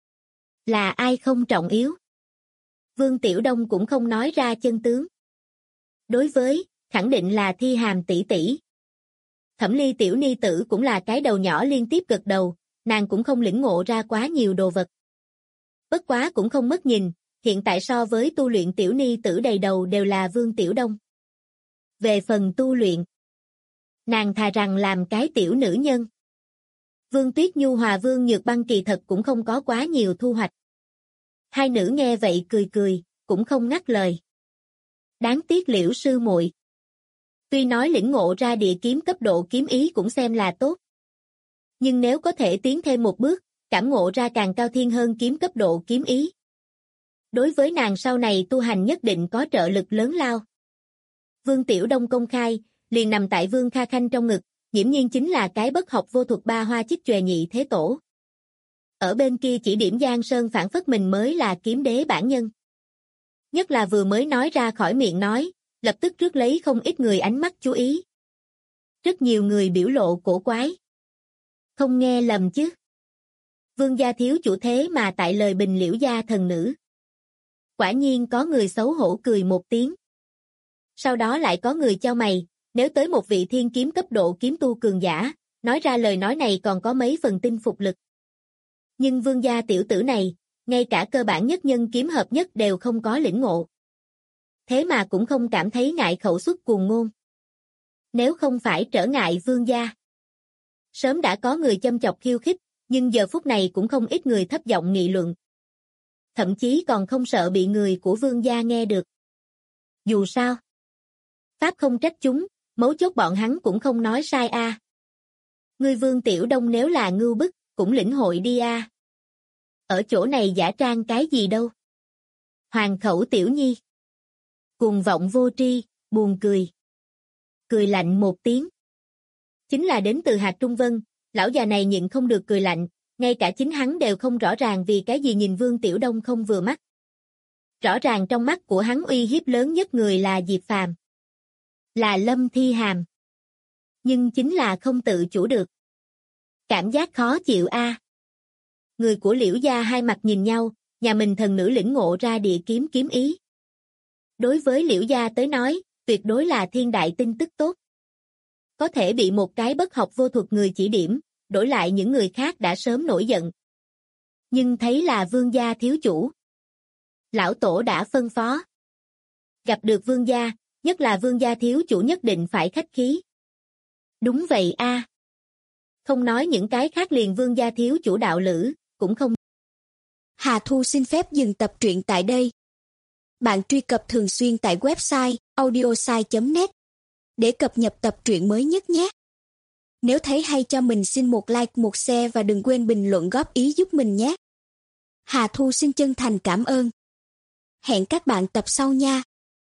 Là ai không trọng yếu? Vương Tiểu Đông cũng không nói ra chân tướng. Đối với, khẳng định là Thi Hàm tỷ tỷ. Thẩm Ly tiểu ni tử cũng là cái đầu nhỏ liên tiếp gật đầu, nàng cũng không lĩnh ngộ ra quá nhiều đồ vật. Bất quá cũng không mất nhìn, hiện tại so với tu luyện tiểu ni tử đầy đầu đều là Vương Tiểu Đông. Về phần tu luyện, nàng thà rằng làm cái tiểu nữ nhân. Vương Tuyết Nhu hòa Vương Nhược Băng kỳ thật cũng không có quá nhiều thu hoạch. Hai nữ nghe vậy cười cười, cũng không ngắt lời. Đáng tiếc Liễu sư muội. Tuy nói lĩnh ngộ ra địa kiếm cấp độ kiếm ý cũng xem là tốt. Nhưng nếu có thể tiến thêm một bước, cảm ngộ ra càng cao thiên hơn kiếm cấp độ kiếm ý. Đối với nàng sau này tu hành nhất định có trợ lực lớn lao. Vương Tiểu Đông công khai, liền nằm tại Vương Kha Khanh trong ngực, nghiễm nhiên chính là cái bất học vô thuật ba hoa chích chòe nhị thế tổ. Ở bên kia chỉ điểm Giang Sơn phản phất mình mới là kiếm đế bản nhân. Nhất là vừa mới nói ra khỏi miệng nói, lập tức rước lấy không ít người ánh mắt chú ý. Rất nhiều người biểu lộ cổ quái. Không nghe lầm chứ. Vương gia thiếu chủ thế mà tại lời bình Liễu gia thần nữ. Quả nhiên có người xấu hổ cười một tiếng. Sau đó lại có người chau mày, nếu tới một vị thiên kiếm cấp độ kiếm tu cường giả, nói ra lời nói này còn có mấy phần tin phục lực. Nhưng vương gia tiểu tử này, ngay cả cơ bản nhất nhân kiếm hợp nhất đều không có lĩnh ngộ. Thế mà cũng không cảm thấy ngại khẩu xuất cuồng ngôn. Nếu không phải trở ngại vương gia. Sớm đã có người châm chọc khiêu khích, nhưng giờ phút này cũng không ít người thấp giọng nghị luận. Thậm chí còn không sợ bị người của vương gia nghe được. Dù sao, pháp không trách chúng, mấu chốt bọn hắn cũng không nói sai a. Ngươi Vương Tiểu Đông nếu là ngưu bức, cũng lĩnh hội đi a. Ở chỗ này giả trang cái gì đâu. Hoàng khẩu tiểu nhi. Cuồng vọng vô tri, buồn cười. Cười lạnh một tiếng. Chính là đến từ Hạt Trung Vân, lão già này nhịn không được cười lạnh, ngay cả chính hắn đều không rõ ràng vì cái gì nhìn Vương Tiểu Đông không vừa mắt. Rõ ràng trong mắt của hắn uy hiếp lớn nhất người là Diệp Phàm. Là Lâm Thi Hàm. Nhưng chính là không tự chủ được. Cảm giác khó chịu a. Người của Liễu gia hai mặt nhìn nhau, nhà mình thần nữ lĩnh ngộ ra địa kiếm kiếm ý. Đối với Liễu gia tới nói, tuyệt đối là thiên đại tin tức tốt. Có thể bị một cái bất học vô thuật người chỉ điểm, đổi lại những người khác đã sớm nổi giận. Nhưng thấy là vương gia thiếu chủ. Lão tổ đã phân phó. Gặp được vương gia, nhất là vương gia thiếu chủ nhất định phải khách khí. Đúng vậy a. Không nói những cái khác liền vương gia thiếu chủ đạo lữ, cũng không. Hà Thu xin phép dừng tập truyện tại đây. Bạn truy cập thường xuyên tại website audiosai.net để cập nhật tập truyện mới nhất nhé. Nếu thấy hay cho mình xin một like, một share và đừng quên bình luận góp ý giúp mình nhé. Hà Thu xin chân thành cảm ơn. Hẹn các bạn tập sau nha.